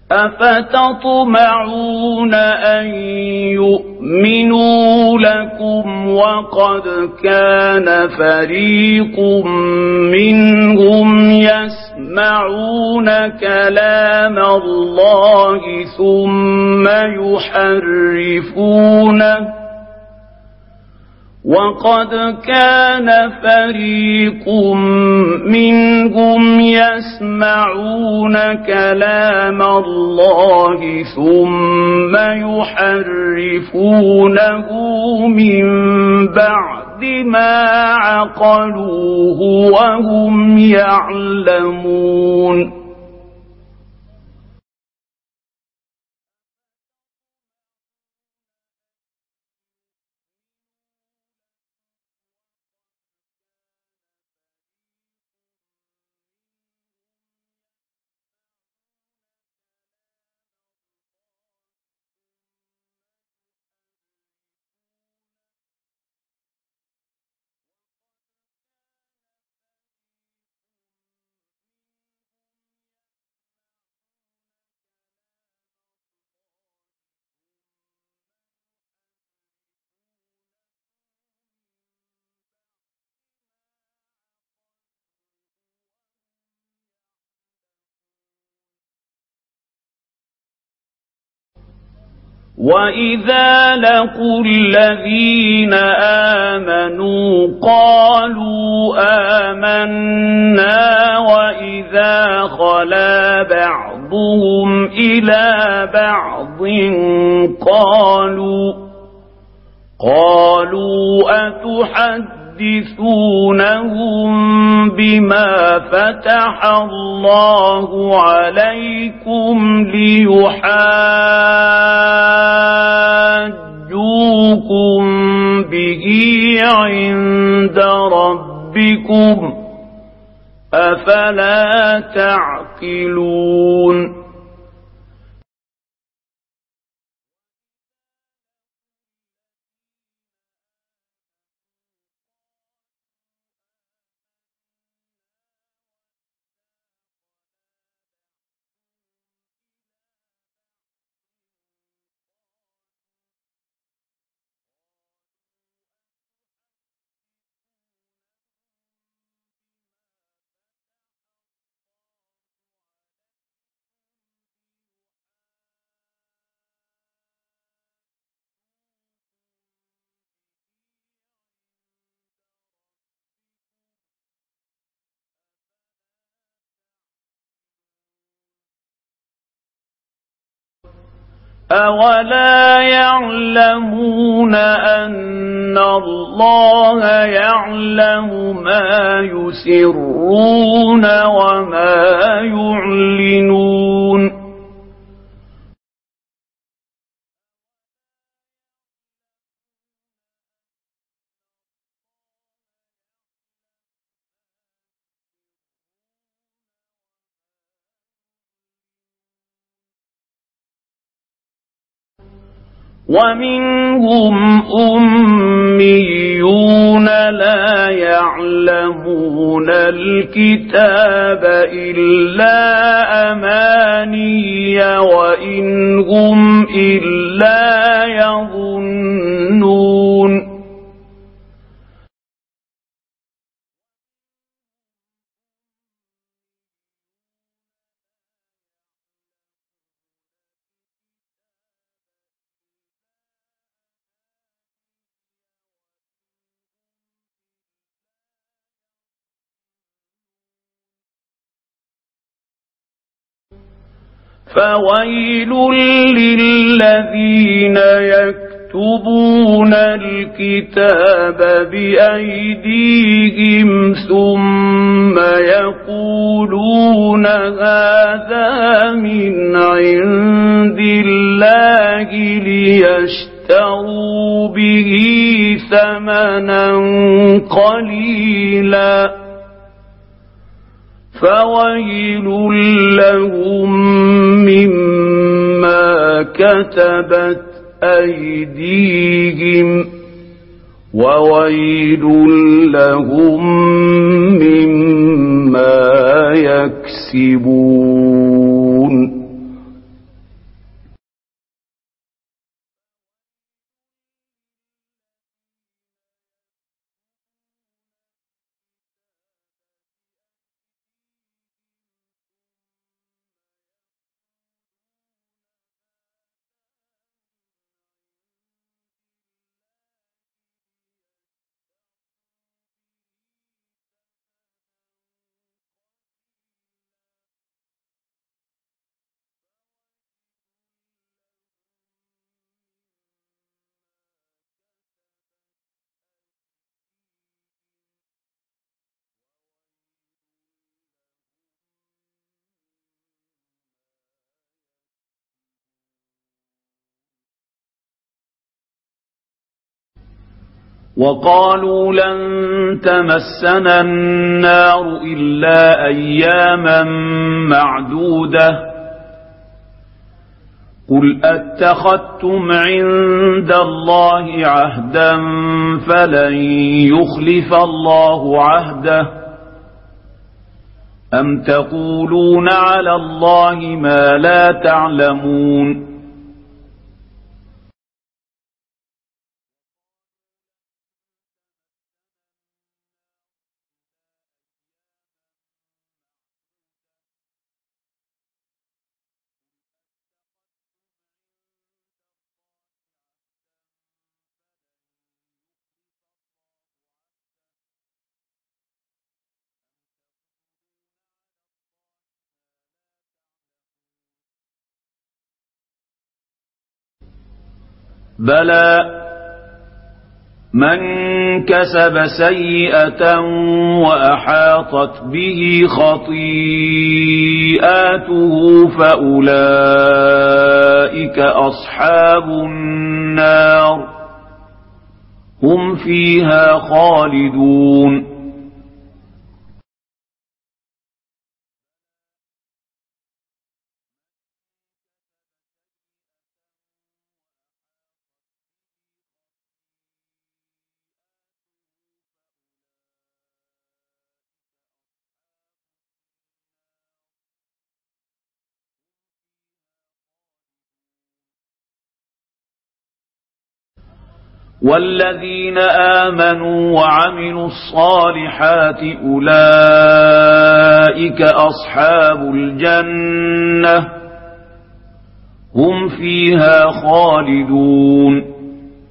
أفتطمعون أن يؤمنوا لكم وقد كان فريق منهم يسمعون كلام الله ثم يحرفونه وقد كان فريق منهم يسمعون كلام الله ثم يحرفونه من بعد ما عقلوه وهم يعلمون وإذا لقوا الذين آمنوا قالوا آمنا وإذا خلا بعضهم إلى بعض قالوا أتحدثونهم بما فتح الله عليكم ليحاجوكم به عند ربكم أفلا تعقلون أولا يعلمون أن الله يعلم ما يسرون وما يعلنون ومنهم أميون لا يعلمون الكتاب إلا أماني وإن هم إلا يظنون فويل للذين يكتبون الكتاب بأيديهم ثم يقولون هذا من عند الله ليشتروا به ثمنا قليلا فويل لهم مما كتبت أيديهم وويل لهم مما يكسبون وقالوا لن تمسنا النار إلا أياما معدودة قل أتخذتم عند الله عهدا فلن يخلف الله عهده أم تقولون على الله ما لا تعلمون بلى من كسب سيئة وأحاطت به خطيئاته فأولئك أصحاب النار هم فيها خالدون والذين آمنوا وعملوا الصالحات أولئك أصحاب الجنة هم فيها خالدون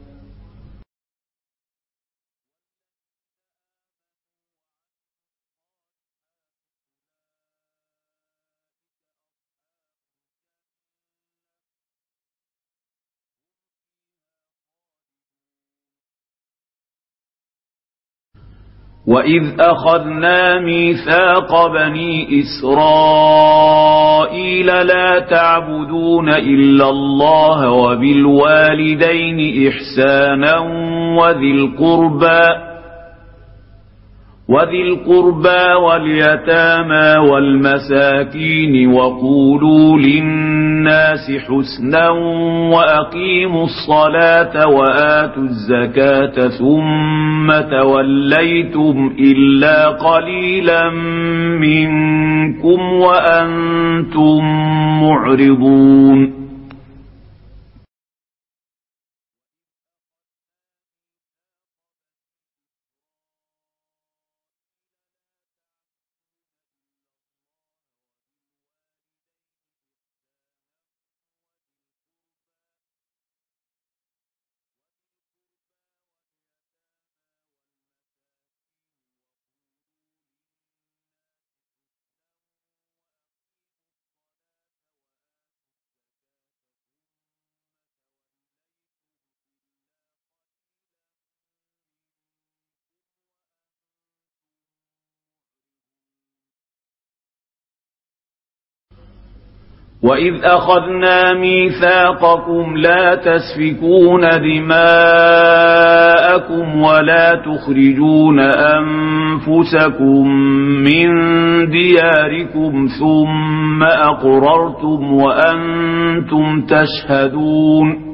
وإذ أخذنا ميثاق بني إسرائيل لا تعبدون إلا الله وبالوالدين إحسانا وذي القربى واليتامى والمساكين وقولوا للناس حسنا وأقيموا الصلاة وآتوا الزكاة ثم توليتم إلا قليلا منكم وأنتم معرضون وإذ أخذنا ميثاقكم لا تسفكون دماءكم ولا تخرجون أنفسكم من دياركم ثم أقررتم وأنتم تشهدون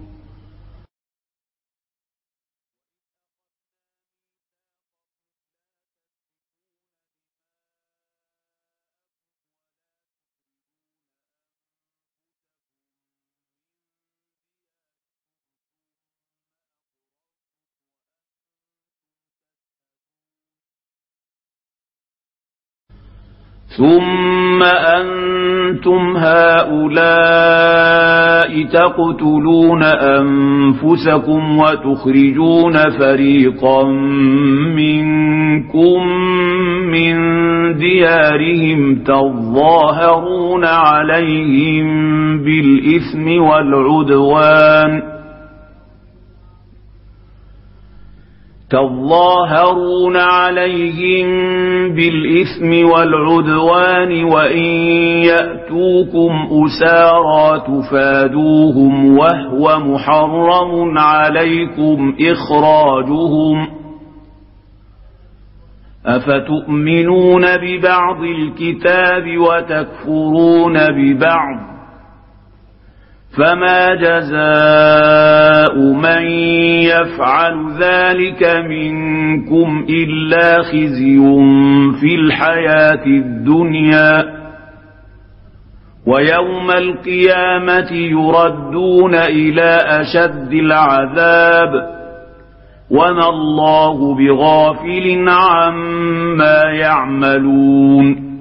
ثم أنتم هؤلاء تقتلون أنفسكم وتخرجون فريقا منكم من ديارهم تظاهرون عليهم بالإثم والعدوان تظاهرون عليهم بالإثم والعدوان وإن يأتوكم أسارى تفادوهم وهو محرم عليكم إخراجهم أفتؤمنون ببعض الكتاب وتكفرون ببعض فما جزاء من يفعل ذلك منكم إلا خزي في الحياة الدنيا ويوم القيامة يردون إلى أشد العذاب وما الله بغافل عما يعملون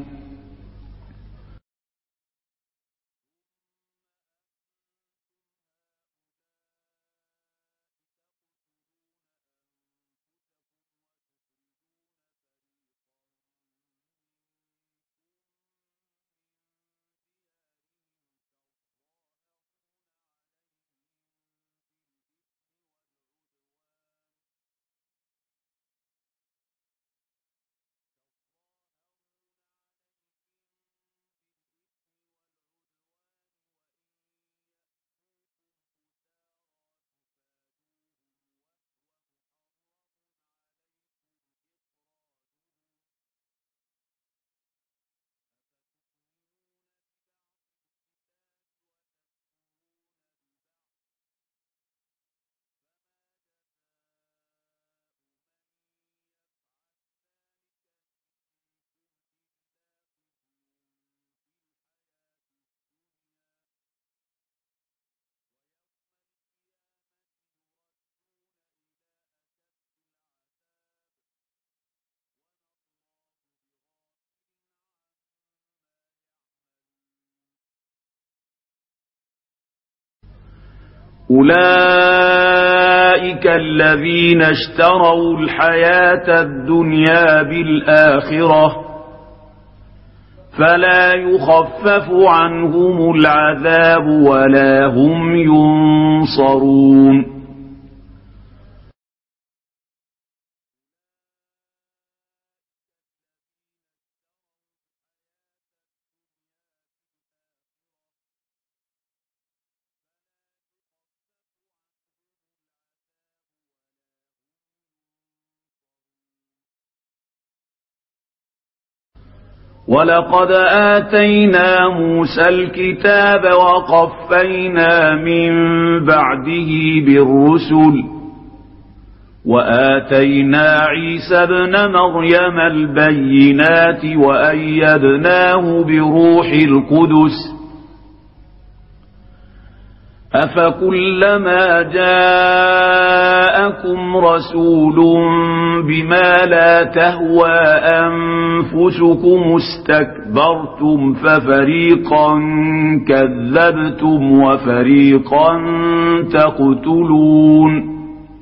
أولئك الذين اشتروا الحياة الدنيا بالآخرة فلا يخفف عنهم العذاب ولا هم ينصرون ولقد آتينا موسى الكتاب وقفينا من بعده بالرسل وآتينا عيسى ابن مريم البينات وأيدناه بروح القدس أفكلما جاءكم رسول بما لا تهوى أنفسكم استكبرتم ففريقا كذبتم وفريقا تقتلون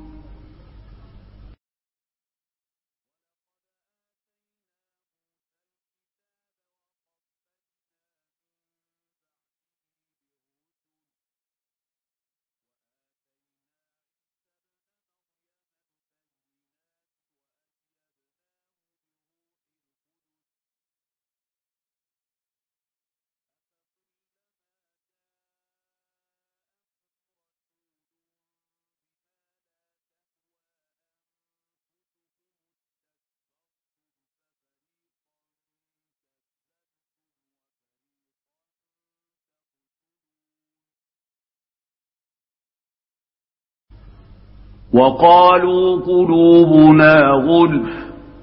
وقالوا قلوبنا غلف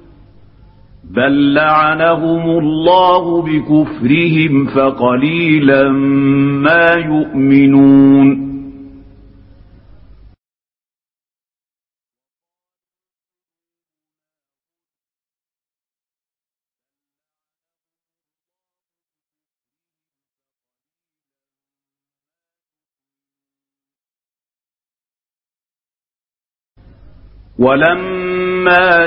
بل لعنهم الله بكفرهم فقليلا ما يؤمنون ولما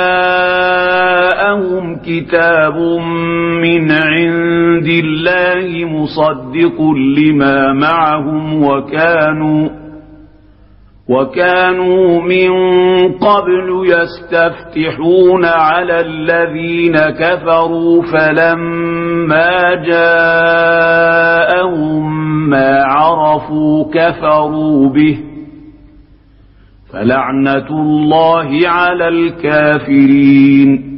جاءهم كتاب من عند الله مصدق لما معهم وكانوا من قبل يستفتحون على الذين كفروا فلما جاءهم ما عرفوا كفروا به فلعنة الله على الكافرين.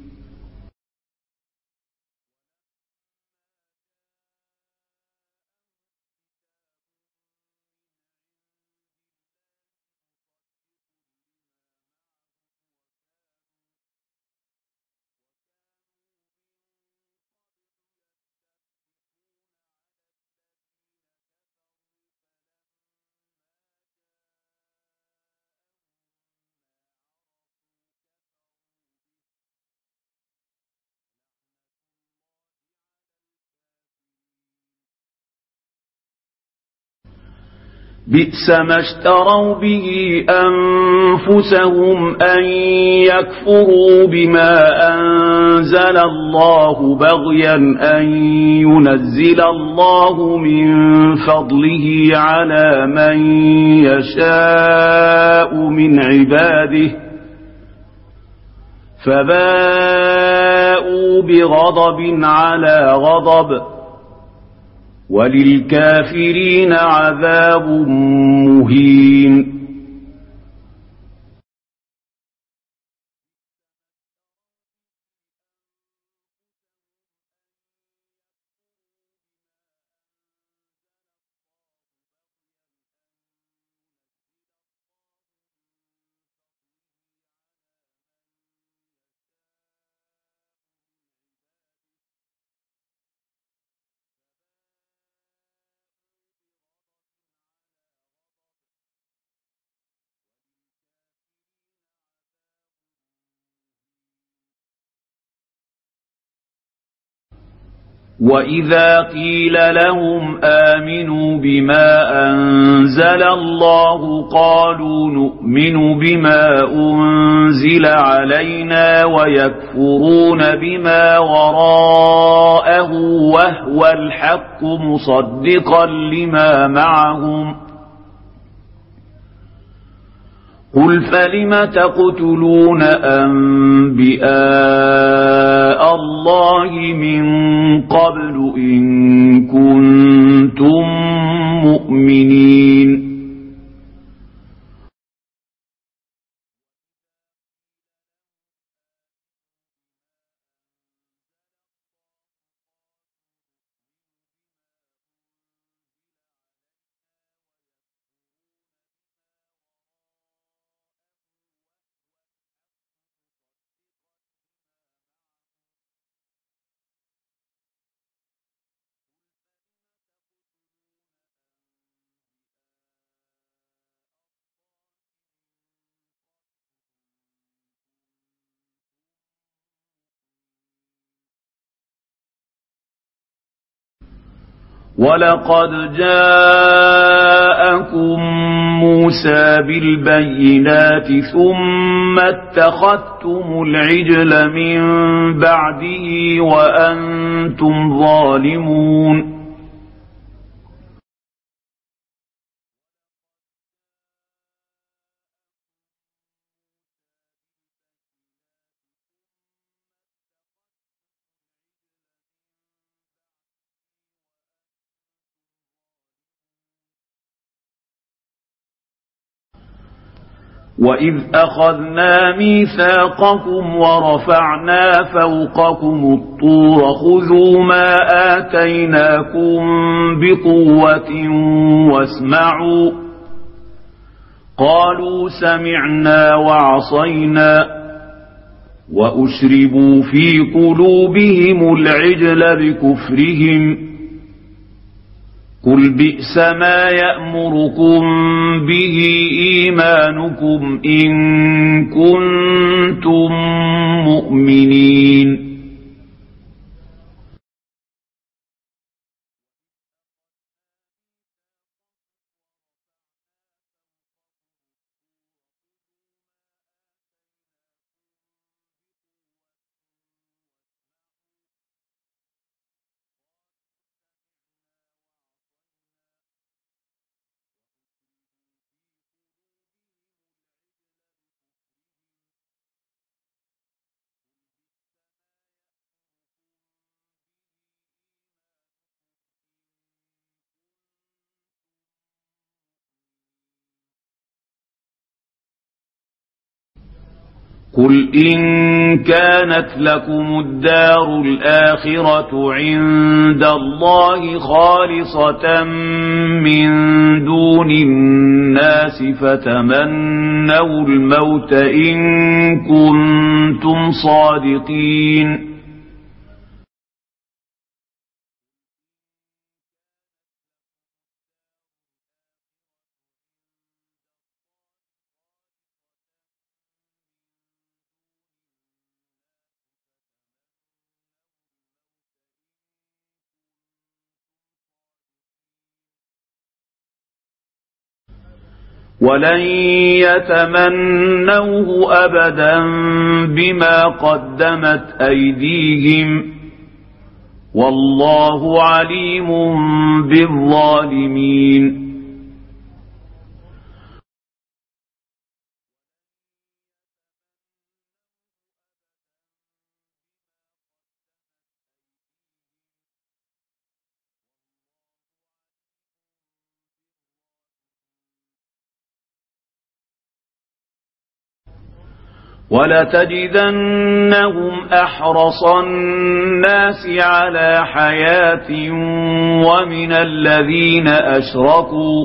بئس ما اشتروا به أنفسهم أن يكفروا بما أنزل الله بغيا أن ينزل الله من فضله على من يشاء من عباده فباءوا بغضب على غضب وللكافرين عذاب مهين. وإذا قيل لهم آمنوا بما أنزل الله قالوا نؤمن بما أنزل علينا ويكفرون بما وراءه وهو الحق مصدقا لما معهم قل فلم تقتلون أنبياء الله من قبل إن كنتم مؤمنين. ولقد جاءكم موسى بالبينات ثم اتخذتم العجل من بعده وأنتم ظالمون. وإذ أخذنا ميثاقكم ورفعنا فوقكم الطور خذوا ما آتيناكم بقوة واسمعوا قالوا سمعنا وعصينا وأشربوا في قلوبهم العجل بكفرهم قل بئس ما يأمركم به إيمانكم إن كنتم مؤمنين. قل إن كانت لكم الدار الآخرة عند الله خالصة من دون الناس فتمنوا الموت إن كنتم صادقين. ولن يتمنوه أبدا بما قدمت أيديهم والله عليم بالظالمين. ولتجدنهم أحرص الناس على حياة ومن الذين أشركوا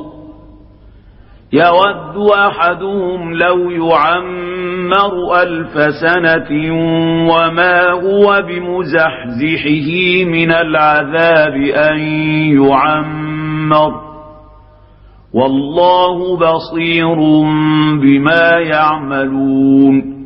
يود أحدهم لو يعمر 1000 سنة وما هو بمزحزحه من العذاب أن يعمر والله بصير بما يعملون.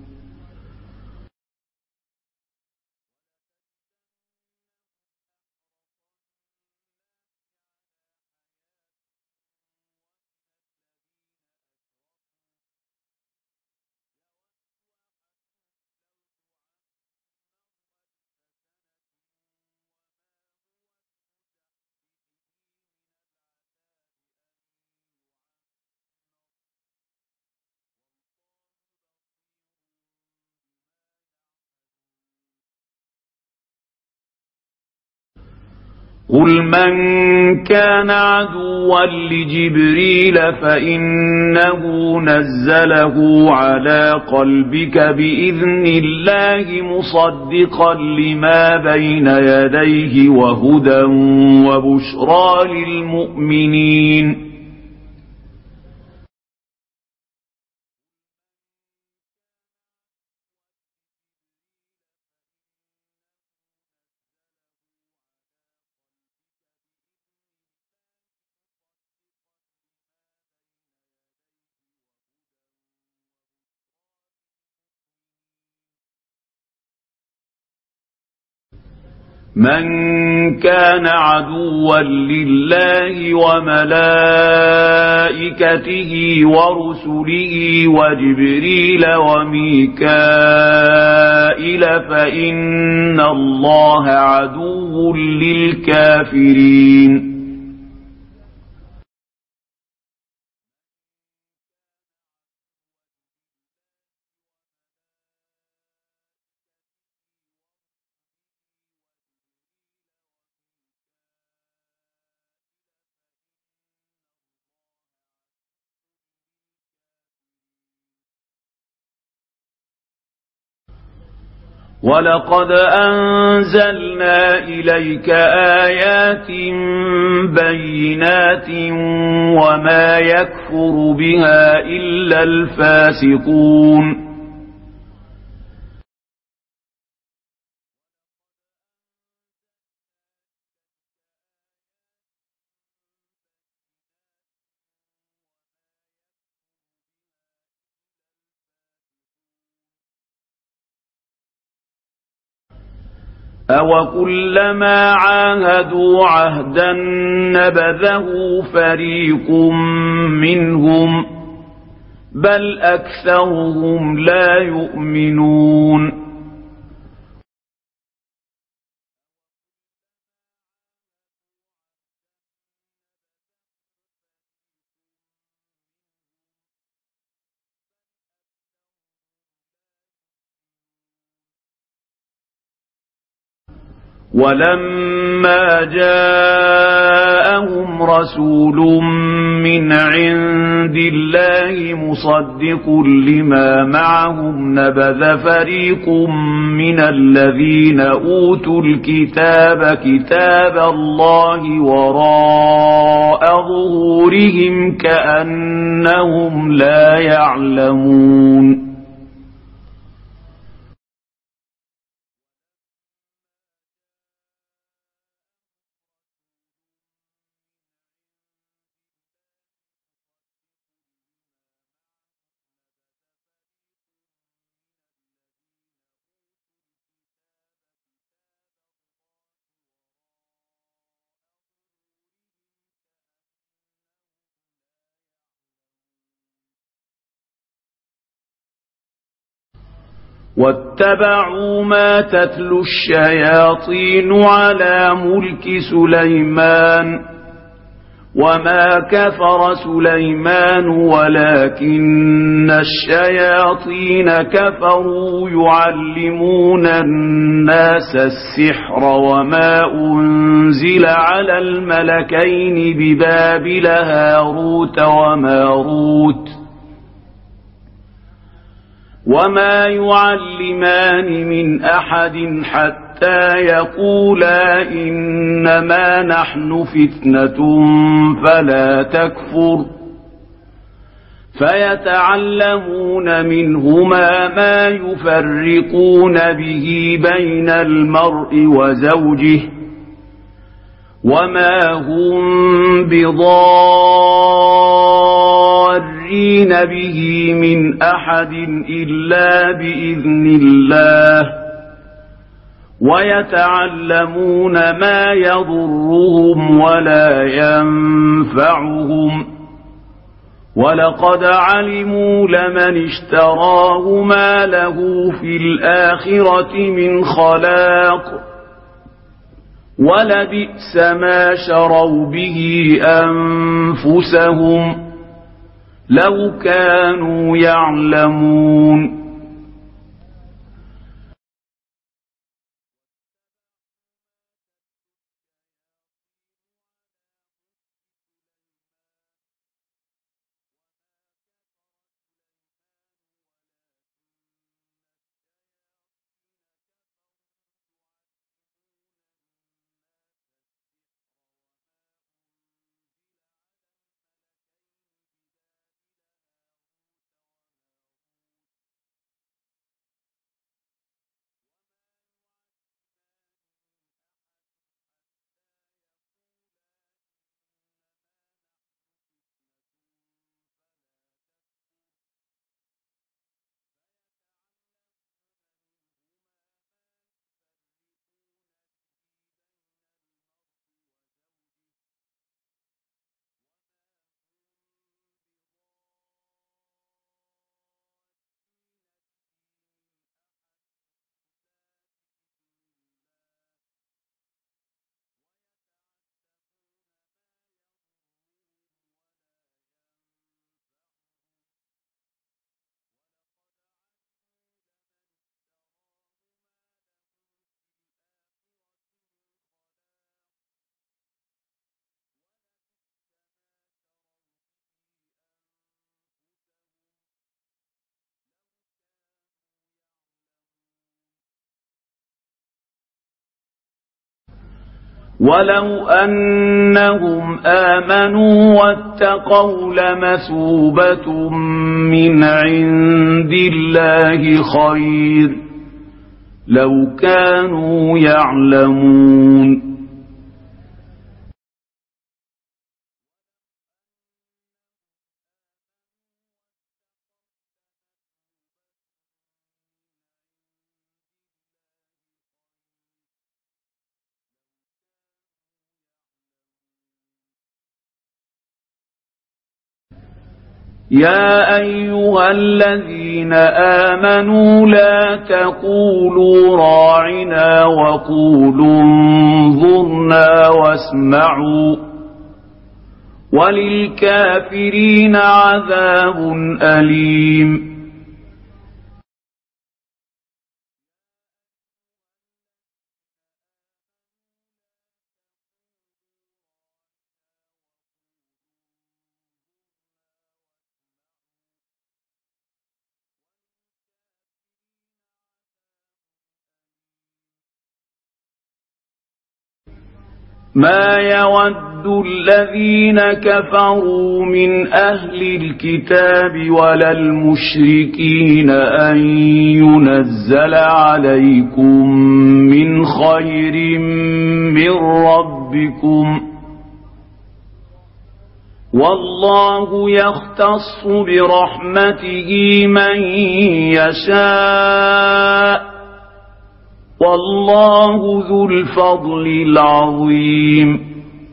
قل من كان عدوا لجبريل فإنه نزله على قلبك بإذن الله مصدقا لما بين يديه وهدى وبشرى للمؤمنين. من كان عدوا لله وملائكته ورسله وجبريل وميكائيل فإن الله عدو للكافرين. ولقد أنزلنا إليك آيات بينات وما يكفر بها إلا الفاسقون. أوكلما عاهدوا عهدا نبذه فريق منهم بل أكثرهم لا يؤمنون. ولما جاءهم رسول من عند الله مصدق لما معهم نبذ فريق من الذين أوتوا الكتاب كتاب الله وراء ظهورهم كأنهم لا يعلمون. واتبعوا ما تتلو الشياطين على ملك سليمان وما كفر سليمان ولكن الشياطين كفروا يعلمون الناس السحر وما أنزل على الملكين ببابل هاروت وماروت وما يعلمان من أحد حتى يقولا إنما نحن فتنة فلا تكفر فيتعلمون منهما ما يفرقون به بين المرء وزوجه وما هم بضارين به من أحد إلا بإذن الله ويتعلمون ما يضرهم ولا ينفعهم ولقد علموا لمن اشتراه ما له في الآخرة من خلاق ولبئس ما شروا به أنفسهم لو كانوا يعلمون. ولو أنهم آمنوا واتقوا لمثوبة من عند الله خير لو كانوا يعلمون. يا أيها الذين آمنوا لا تقولوا راعنا وقولوا انظرنا واسمعوا وللكافرين عذاب أليم. ما يود الذين كفروا من أهل الكتاب ولا المشركين أن ينزل عليكم من خير من ربكم والله يختص برحمته من يشاء والله ذو الفضل العظيم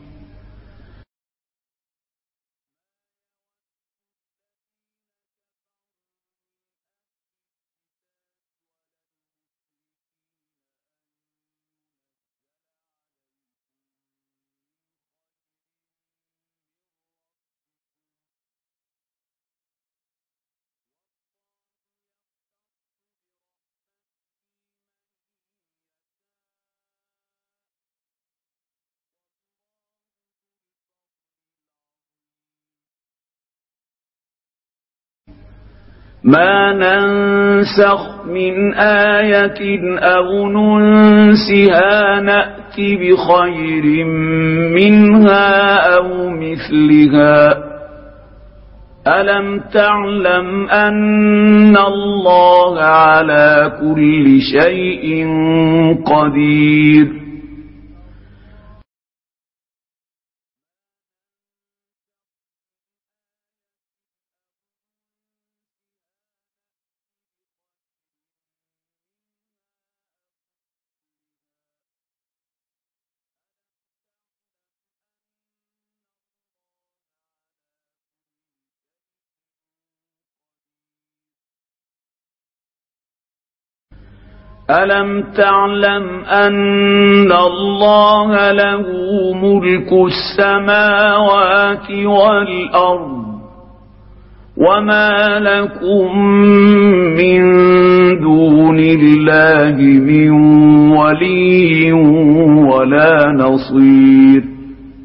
ما ننسخ من آية أو ننسها نأت بخير منها أو مثلها ألم تعلم أن الله على كل شيء قدير ألم تعلم أن الله له ملك السماوات والأرض وما لكم من دون الله من ولي ولا نصير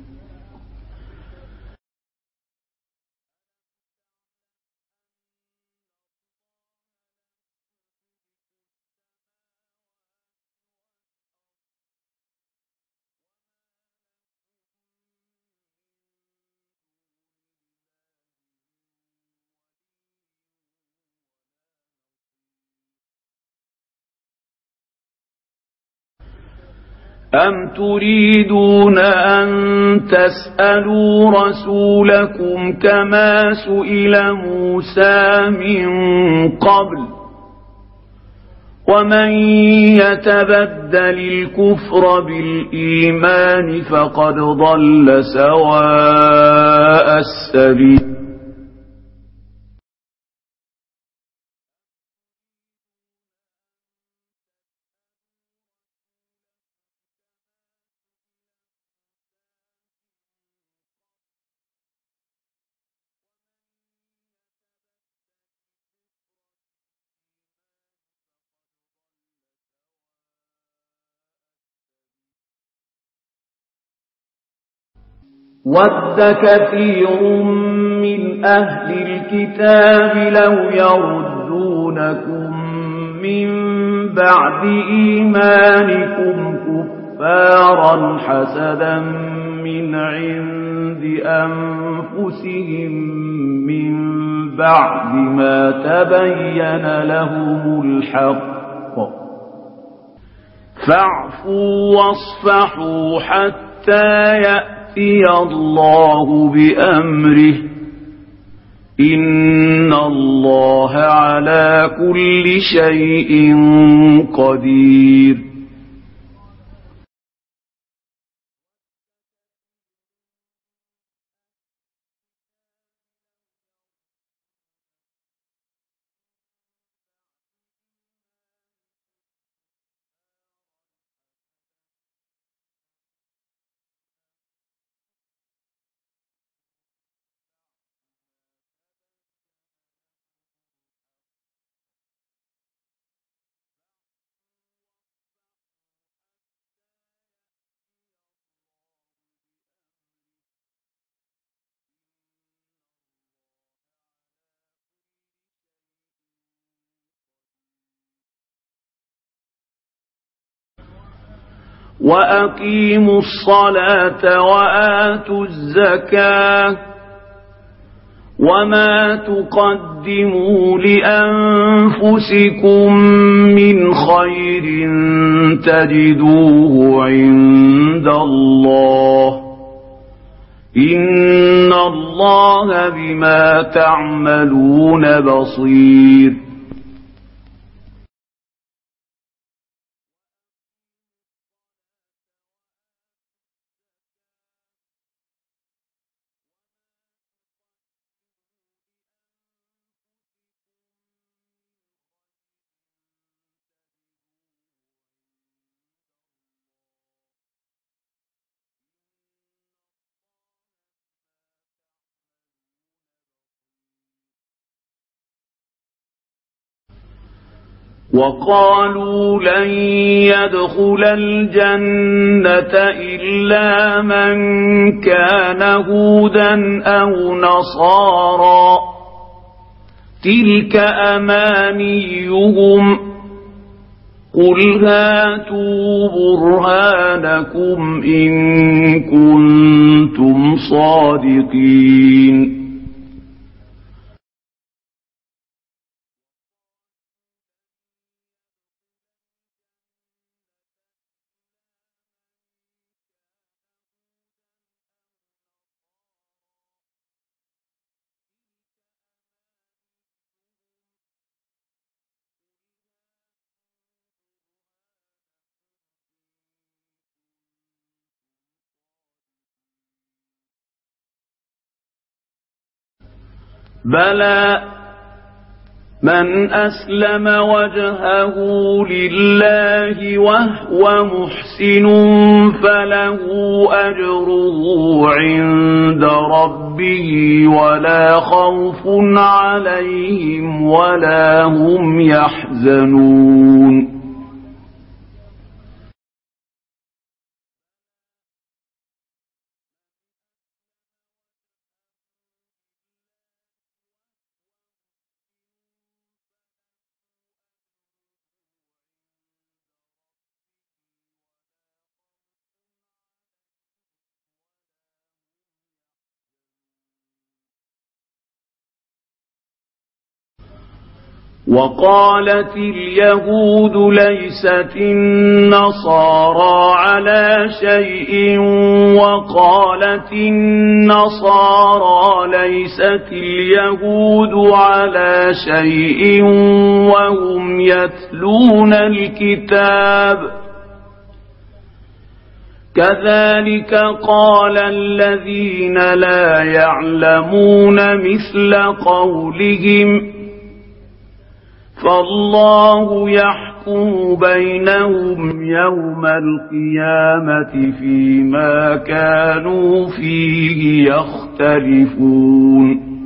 أم تريدون أن تسألوا رسولكم كما سئل موسى من قبل ومن يتبدل الكفر بالإيمان فقد ضل سواء السبيل ود كثير من أهل الكتاب لو يردونكم من بعد إيمانكم كفارا حسدا من عند أنفسهم من بعد ما تبين لهم الحق فاعفوا واصفحوا حتى يأتي الله بأمره إن الله على كل شيء قدير وأقيموا الصلاة وآتوا الزكاة وما تقدموا لأنفسكم من خير تجدوه عند الله إن الله بما تعملون بصير وقالوا لن يدخل الجنة إلا من كان هودا أو نصارى تلك أمانيهم قل هاتوا برهانكم إن كنتم صادقين بلى من أسلم وجهه لله وهو محسن فله أجره عند ربه ولا خوف عليهم ولا هم يحزنون وقالت اليهود ليست النصارى على شيء وقالت النصارى ليست اليهود على شيء وهم يتلون الكتاب كذلك قال الذين لا يعلمون مثل قولهم فالله يحكم بينهم يوم القيامة فيما كانوا فيه يختلفون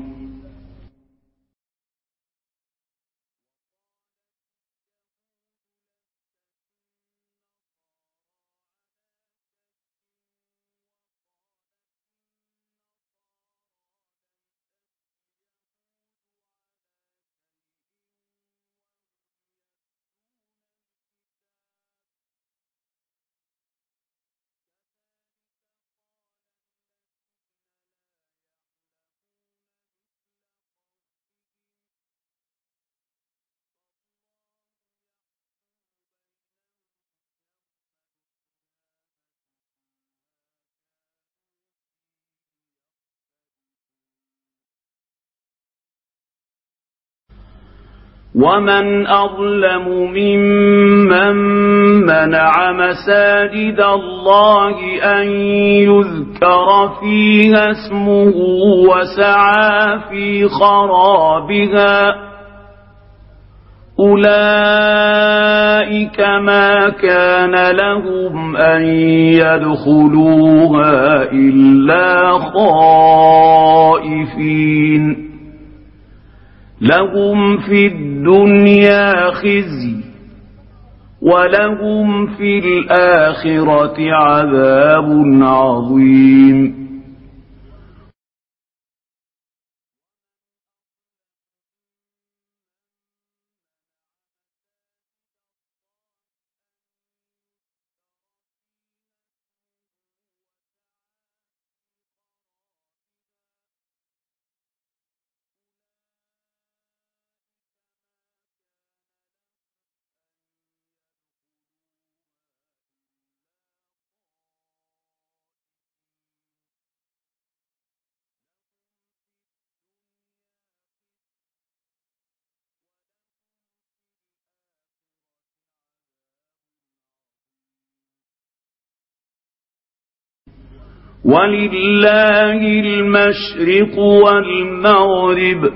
ومن أظلم ممن منع مساجد الله أن يذكر فيها اسمه وسعى في خرابها أولئك ما كان لهم أن يدخلوها إلا خائفين لهم في الدنيا خزي ولهم في الآخرة عذاب عظيم ولله المشرق والمغرب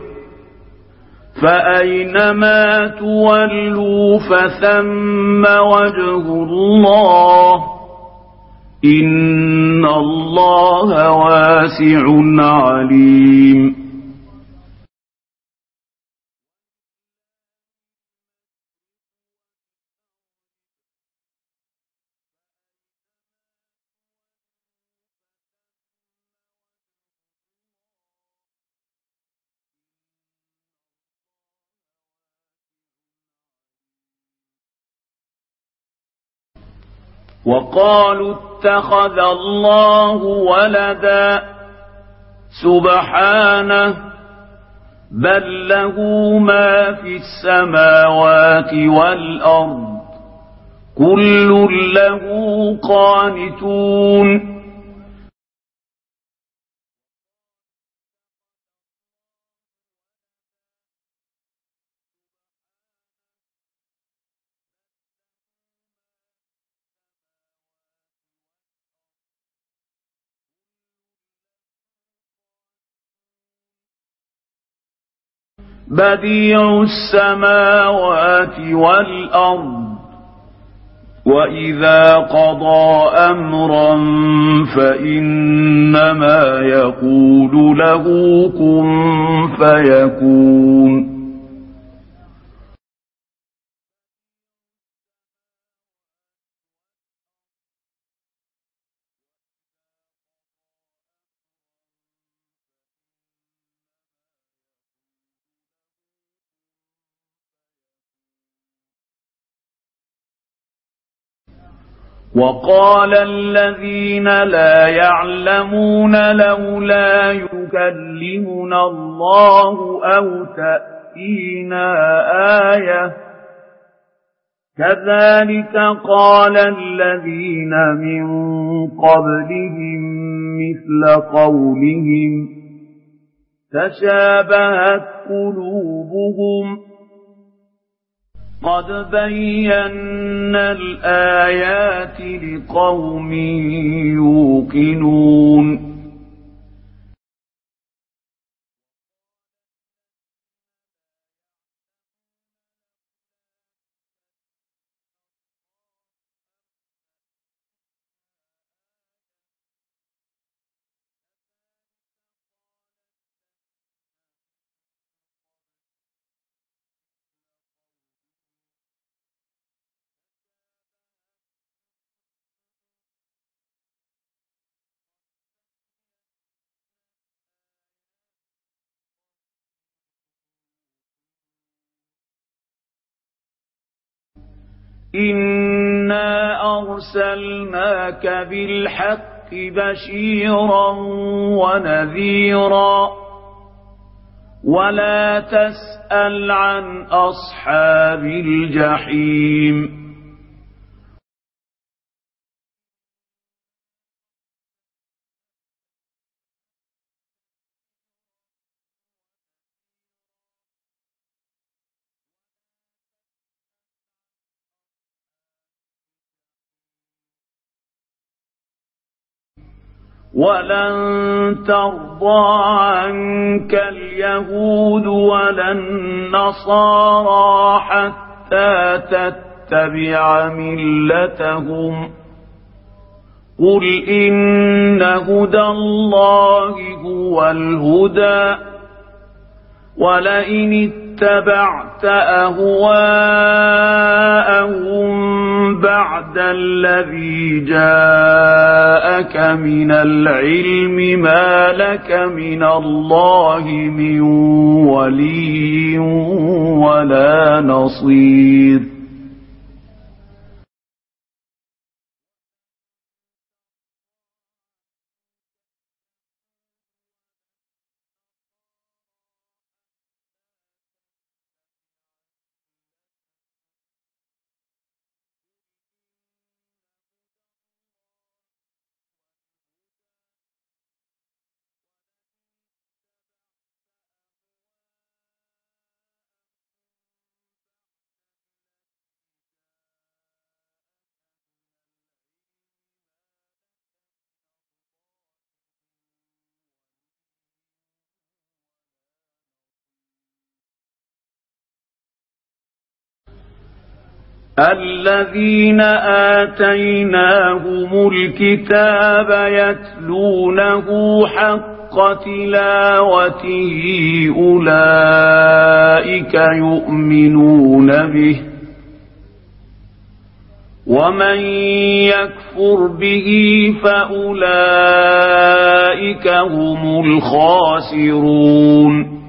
فأينما تولوا فثم وجه الله إن الله واسع عليم وقالوا اتخذ الله ولدا سبحانه بل له ما في السماوات والأرض كل له قانتون بديع السماوات والأرض وإذا قضى أمرا فإنما يقول له كن فيكون وقال الذين لا يعلمون لولا يكلمنا الله أو تأتينا آية كذلك قال الذين من قبلهم مثل قولهم تشابهت قلوبهم قد بينا الآيات لقوم يوقنون إنا أرسلناك بالحق بشيرا ونذيرا ولا تسأل عن أصحاب الجحيم ولن ترضى عنك اليهود ولا النصارى حتى تتبع ملتهم قل إن هدى الله هو الهدى ولئن اتبعت أهواءهم بعد الذي جاءك من العلم ما لك من الله من ولي ولا نصير الذين آتيناهم الكتاب يتلونه حق تلاوته أولئك يؤمنون به ومن يكفر به فأولئك هم الخاسرون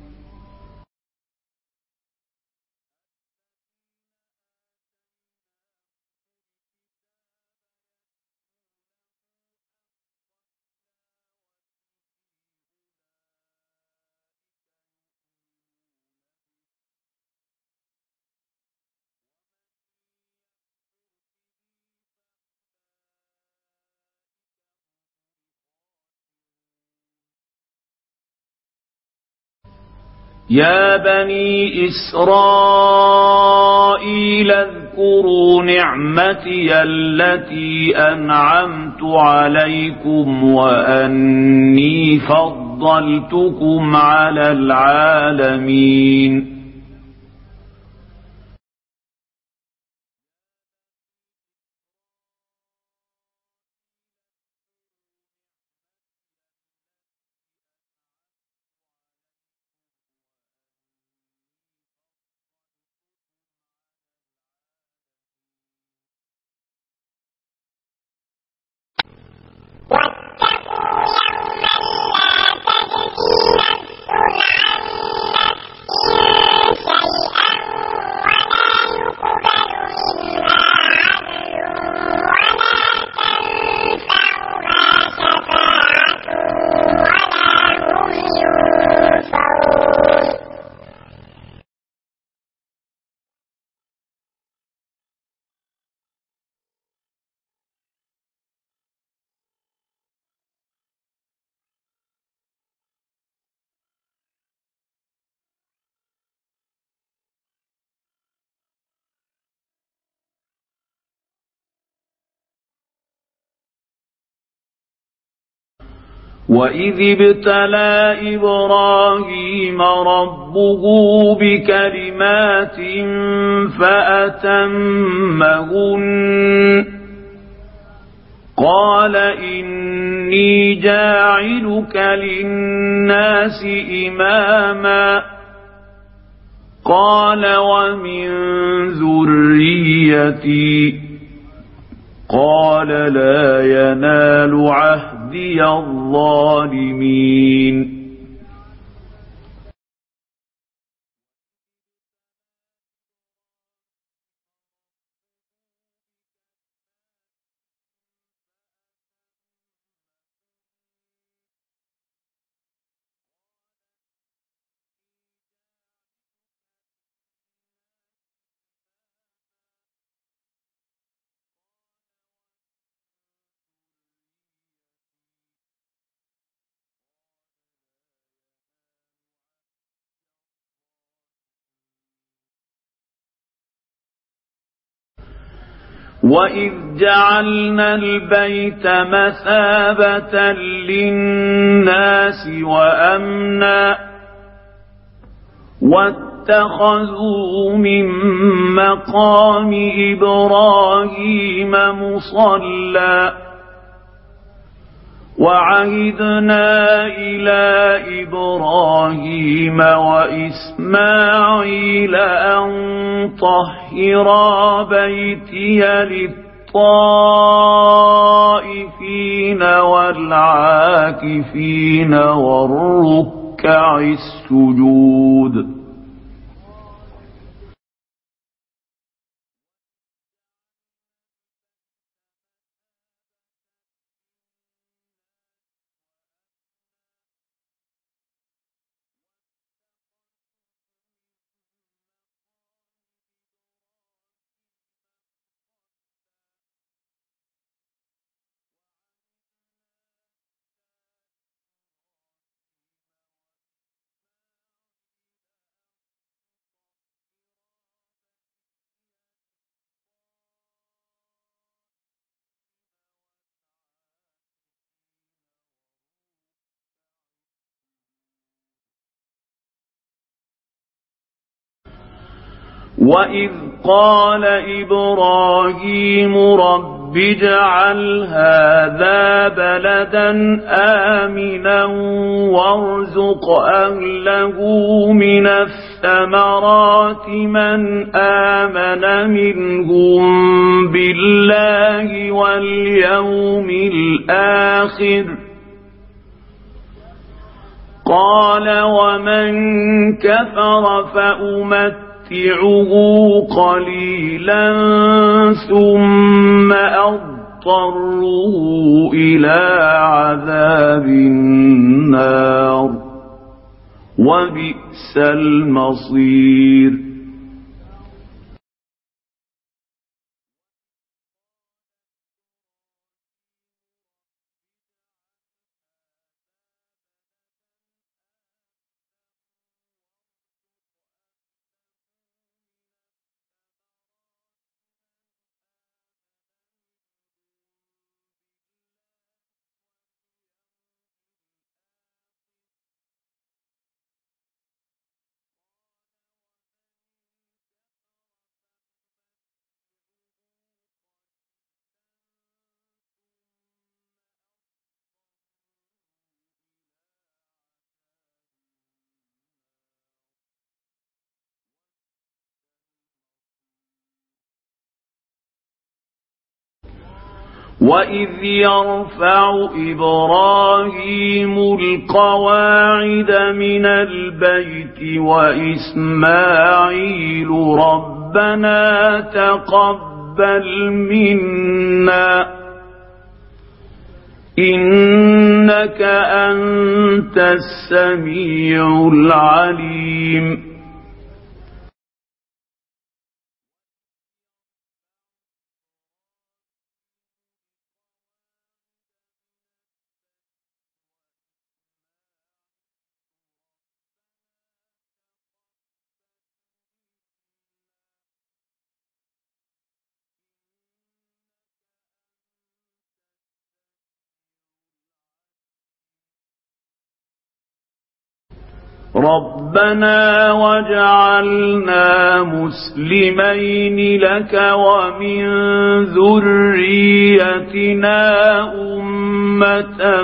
يا بني إسرائيل اذكروا نعمتي التي أنعمت عليكم وأني فضلتكم على العالمين وإذ ابتلى إبراهيم ربه بكلمات فأتمهن قال إني جاعلك للناس إماما قال ومن ذريتي قال لا ينال عهدي الظالمين وإذ جعلنا البيت مثابة للناس وأمنا واتخذوا من مقام إبراهيم مصلى وعهدنا إلى إبراهيم وإسماعيل أن طهرا بيتي للطائفين والعاكفين والركع السجود وإذ قال إبراهيم رب اجعل هذا بلدا آمنا وارزق أهله من الثمرات من آمن منهم بالله واليوم الآخر قال ومن كفر فأمتعه قليلا ثم أضطره إلى عذاب النار وبئس المصير وإذ يرفع إبراهيم القواعد من البيت وإسماعيل ربنا تقبل منا إنك أنت السميع العليم ربنا وجعلنا مسلمين لك ومن ذريتنا أمة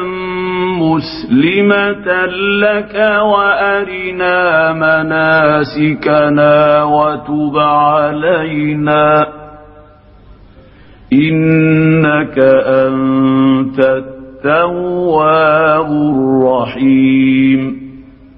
مسلمة لك وأرنا مناسكنا وتب علينا إنك أنت التواب الرحيم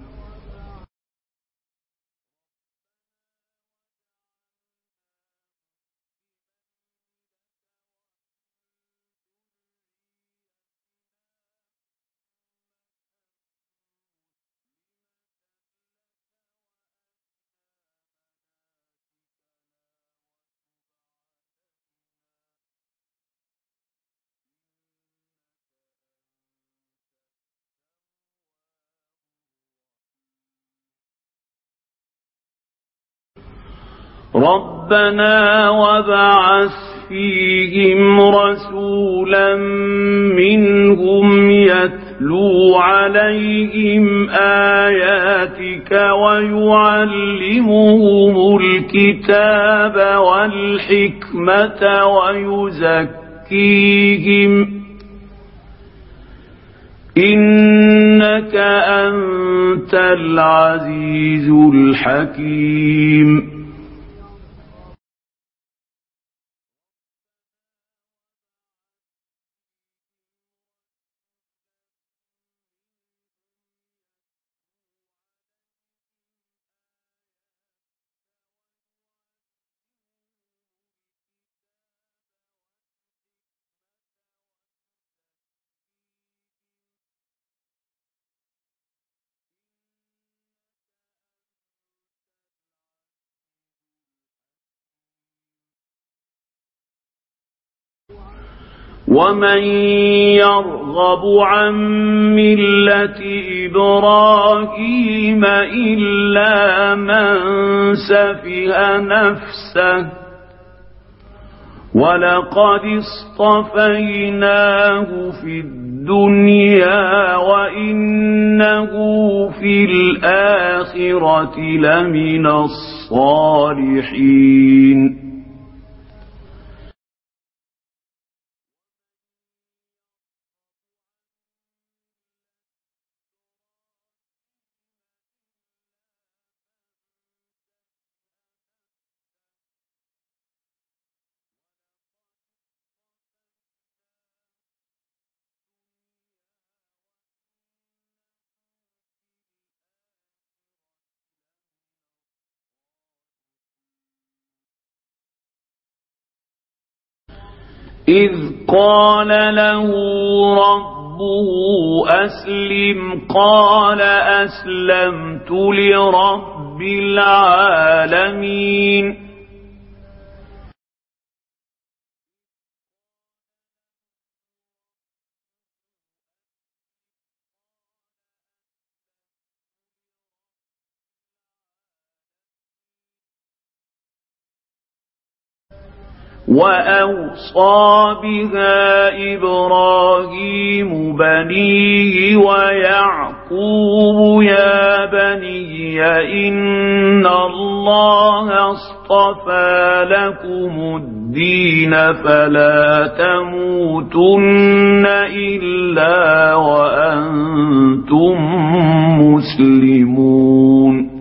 ربنا وابعث فيهم رسولا منهم يتلو عليهم آياتك ويعلمهم الكتاب والحكمة ويزكيهم إنك أنت العزيز الحكيم ومن يرغب عن ملة إبراهيم إلا من سفه نفسه ولقد اصطفيناه في الدنيا الدنيا وإنه في الآخرة لمن الصالحين إذ قال له ربه أسلم قال أسلمت لرب العالمين وأوصى بها إبراهيم بنيه ويعقوب يا بني إن الله اصطفى لكم الدين فلا تموتن إلا وأنتم مسلمون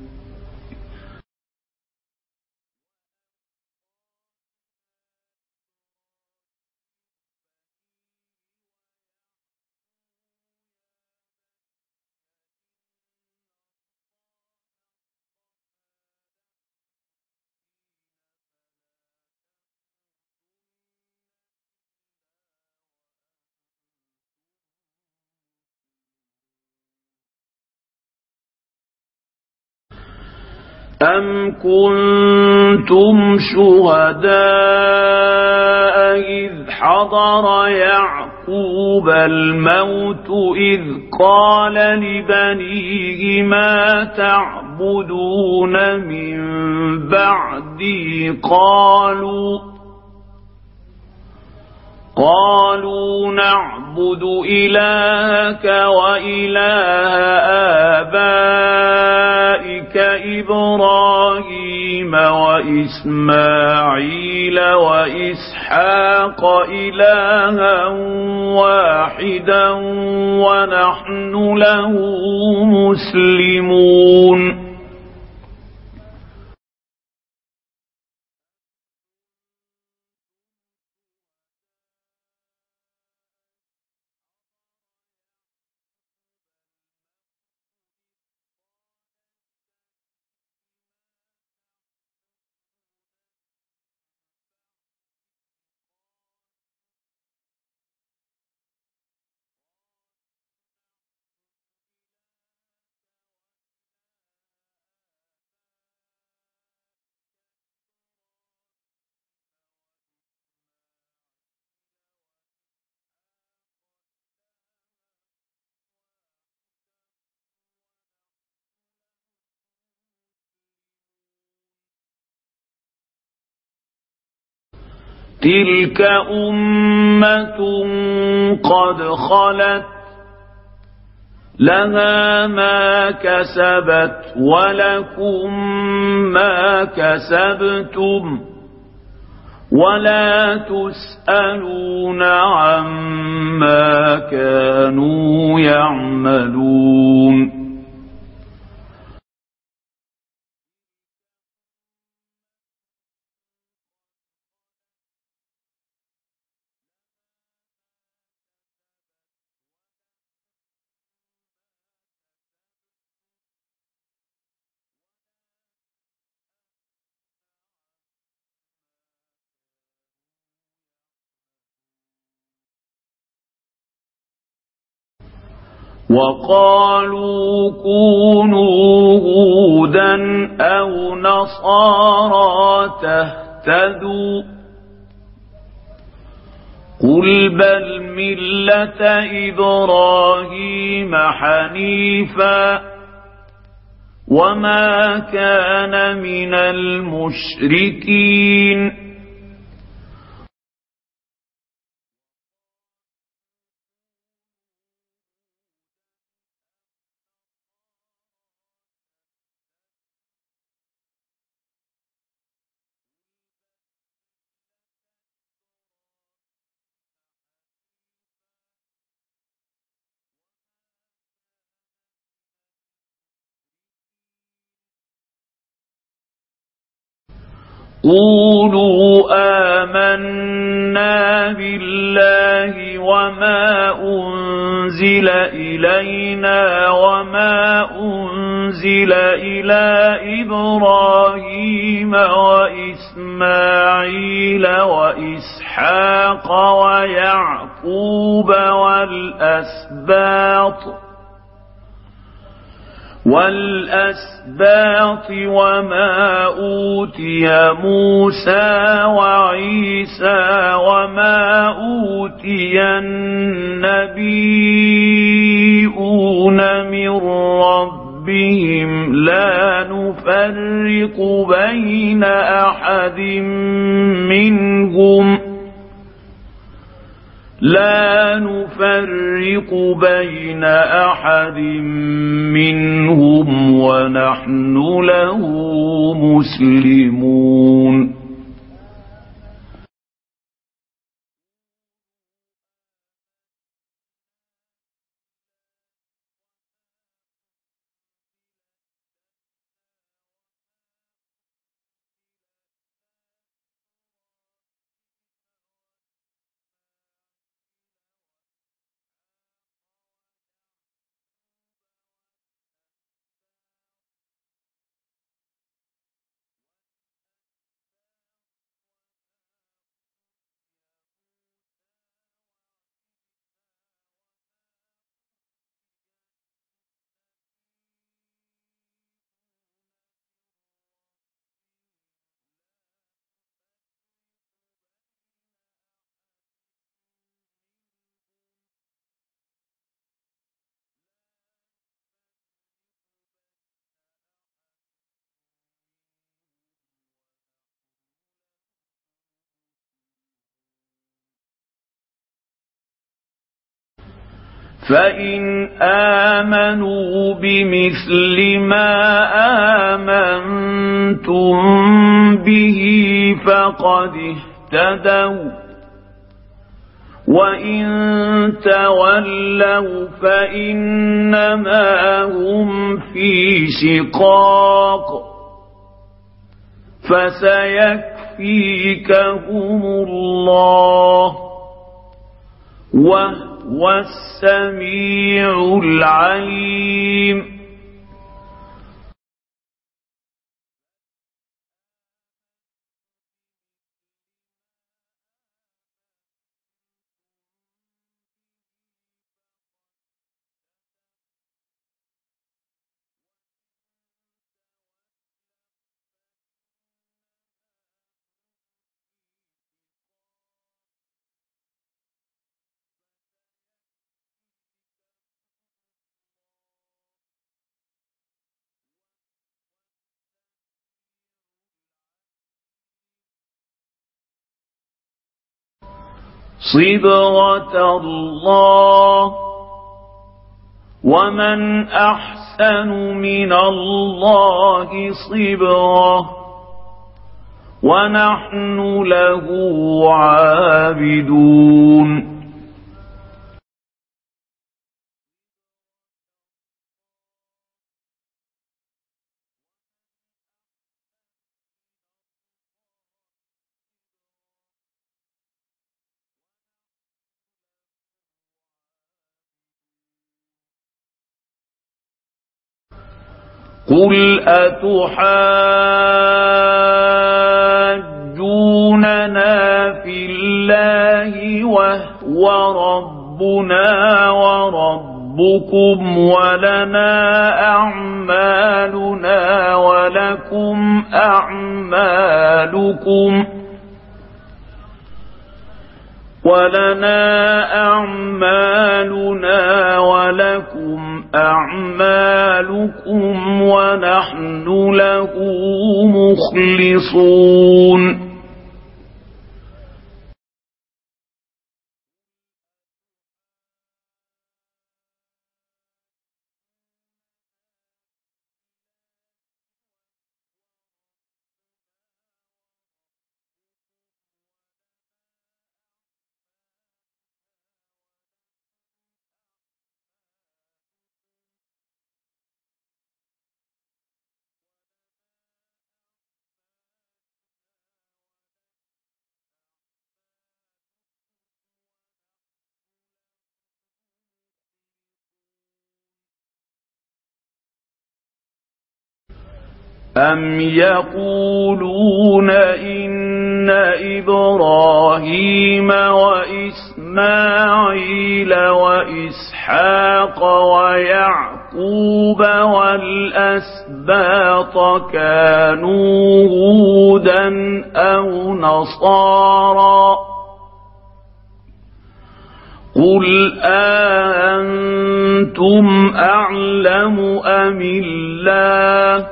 أم كنتم شهداء إذ حضر يعقوب الموت إذ قال لبنيه ما تعبدون من بعدي قالوا نعبد إلهك وإله آبائك إبراهيم وإسماعيل وإسحاق إلها واحدا ونحن له مسلمون تلك أمة قد خلت لها ما كسبت ولكم ما كسبتم ولا تسألون عما كانوا يعملون وقالوا كونوا هودا أو نصارى تهتدوا قل بل ملة إبراهيم حنيفا وما كان من المشركين قولوا آمنا بالله وما أنزل إلينا وما أنزل إلى إبراهيم وإسماعيل وإسحاق ويعقوب والأسباط وما أوتي موسى وعيسى وما أوتي النبيون من ربهم لا نفرق بين أحد منهم ونحن له مسلمون فإن آمنوا بمثل ما آمنتم به فقد اهتدوا وإن تولوا فإنما هم في شقاق فسيكفيكهم الله وهو السميع العليم صبغة الله ومن أحسن من الله صبغة ونحن له عابدون قل أتحاجوننا في الله وهو ربنا وربكم ولنا أعمالنا ولكم أعمالكم ونحن له مخلصون أم يقولون إن إبراهيم وإسماعيل وإسحاق ويعقوب والأسباط كانوا هودا أو نصارى قل أأنتم أعلم أم الله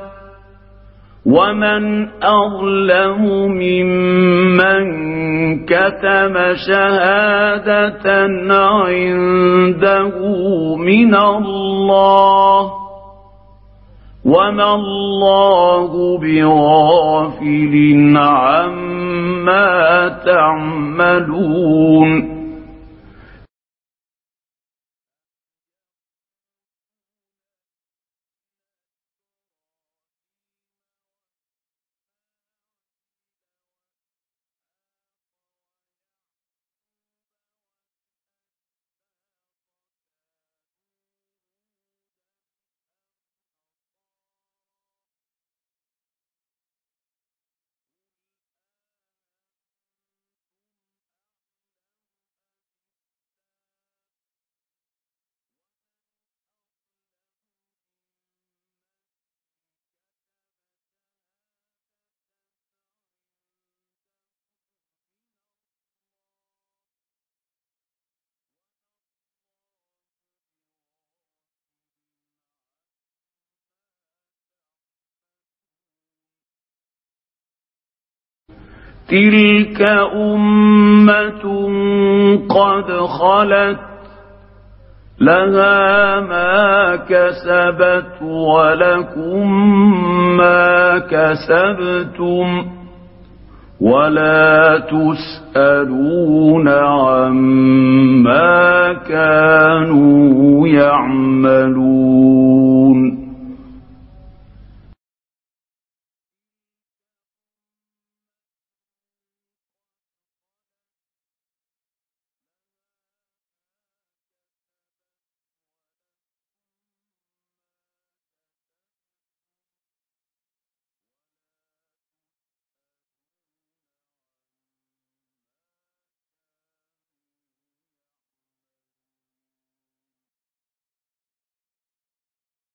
ومن أظلم ممن كتم شهادة عنده من الله وما الله بغافل عما تعملون تلك أمة قد خلت لها ما كسبت ولكم ما كسبتم ولا تسألون عما كانوا يعملون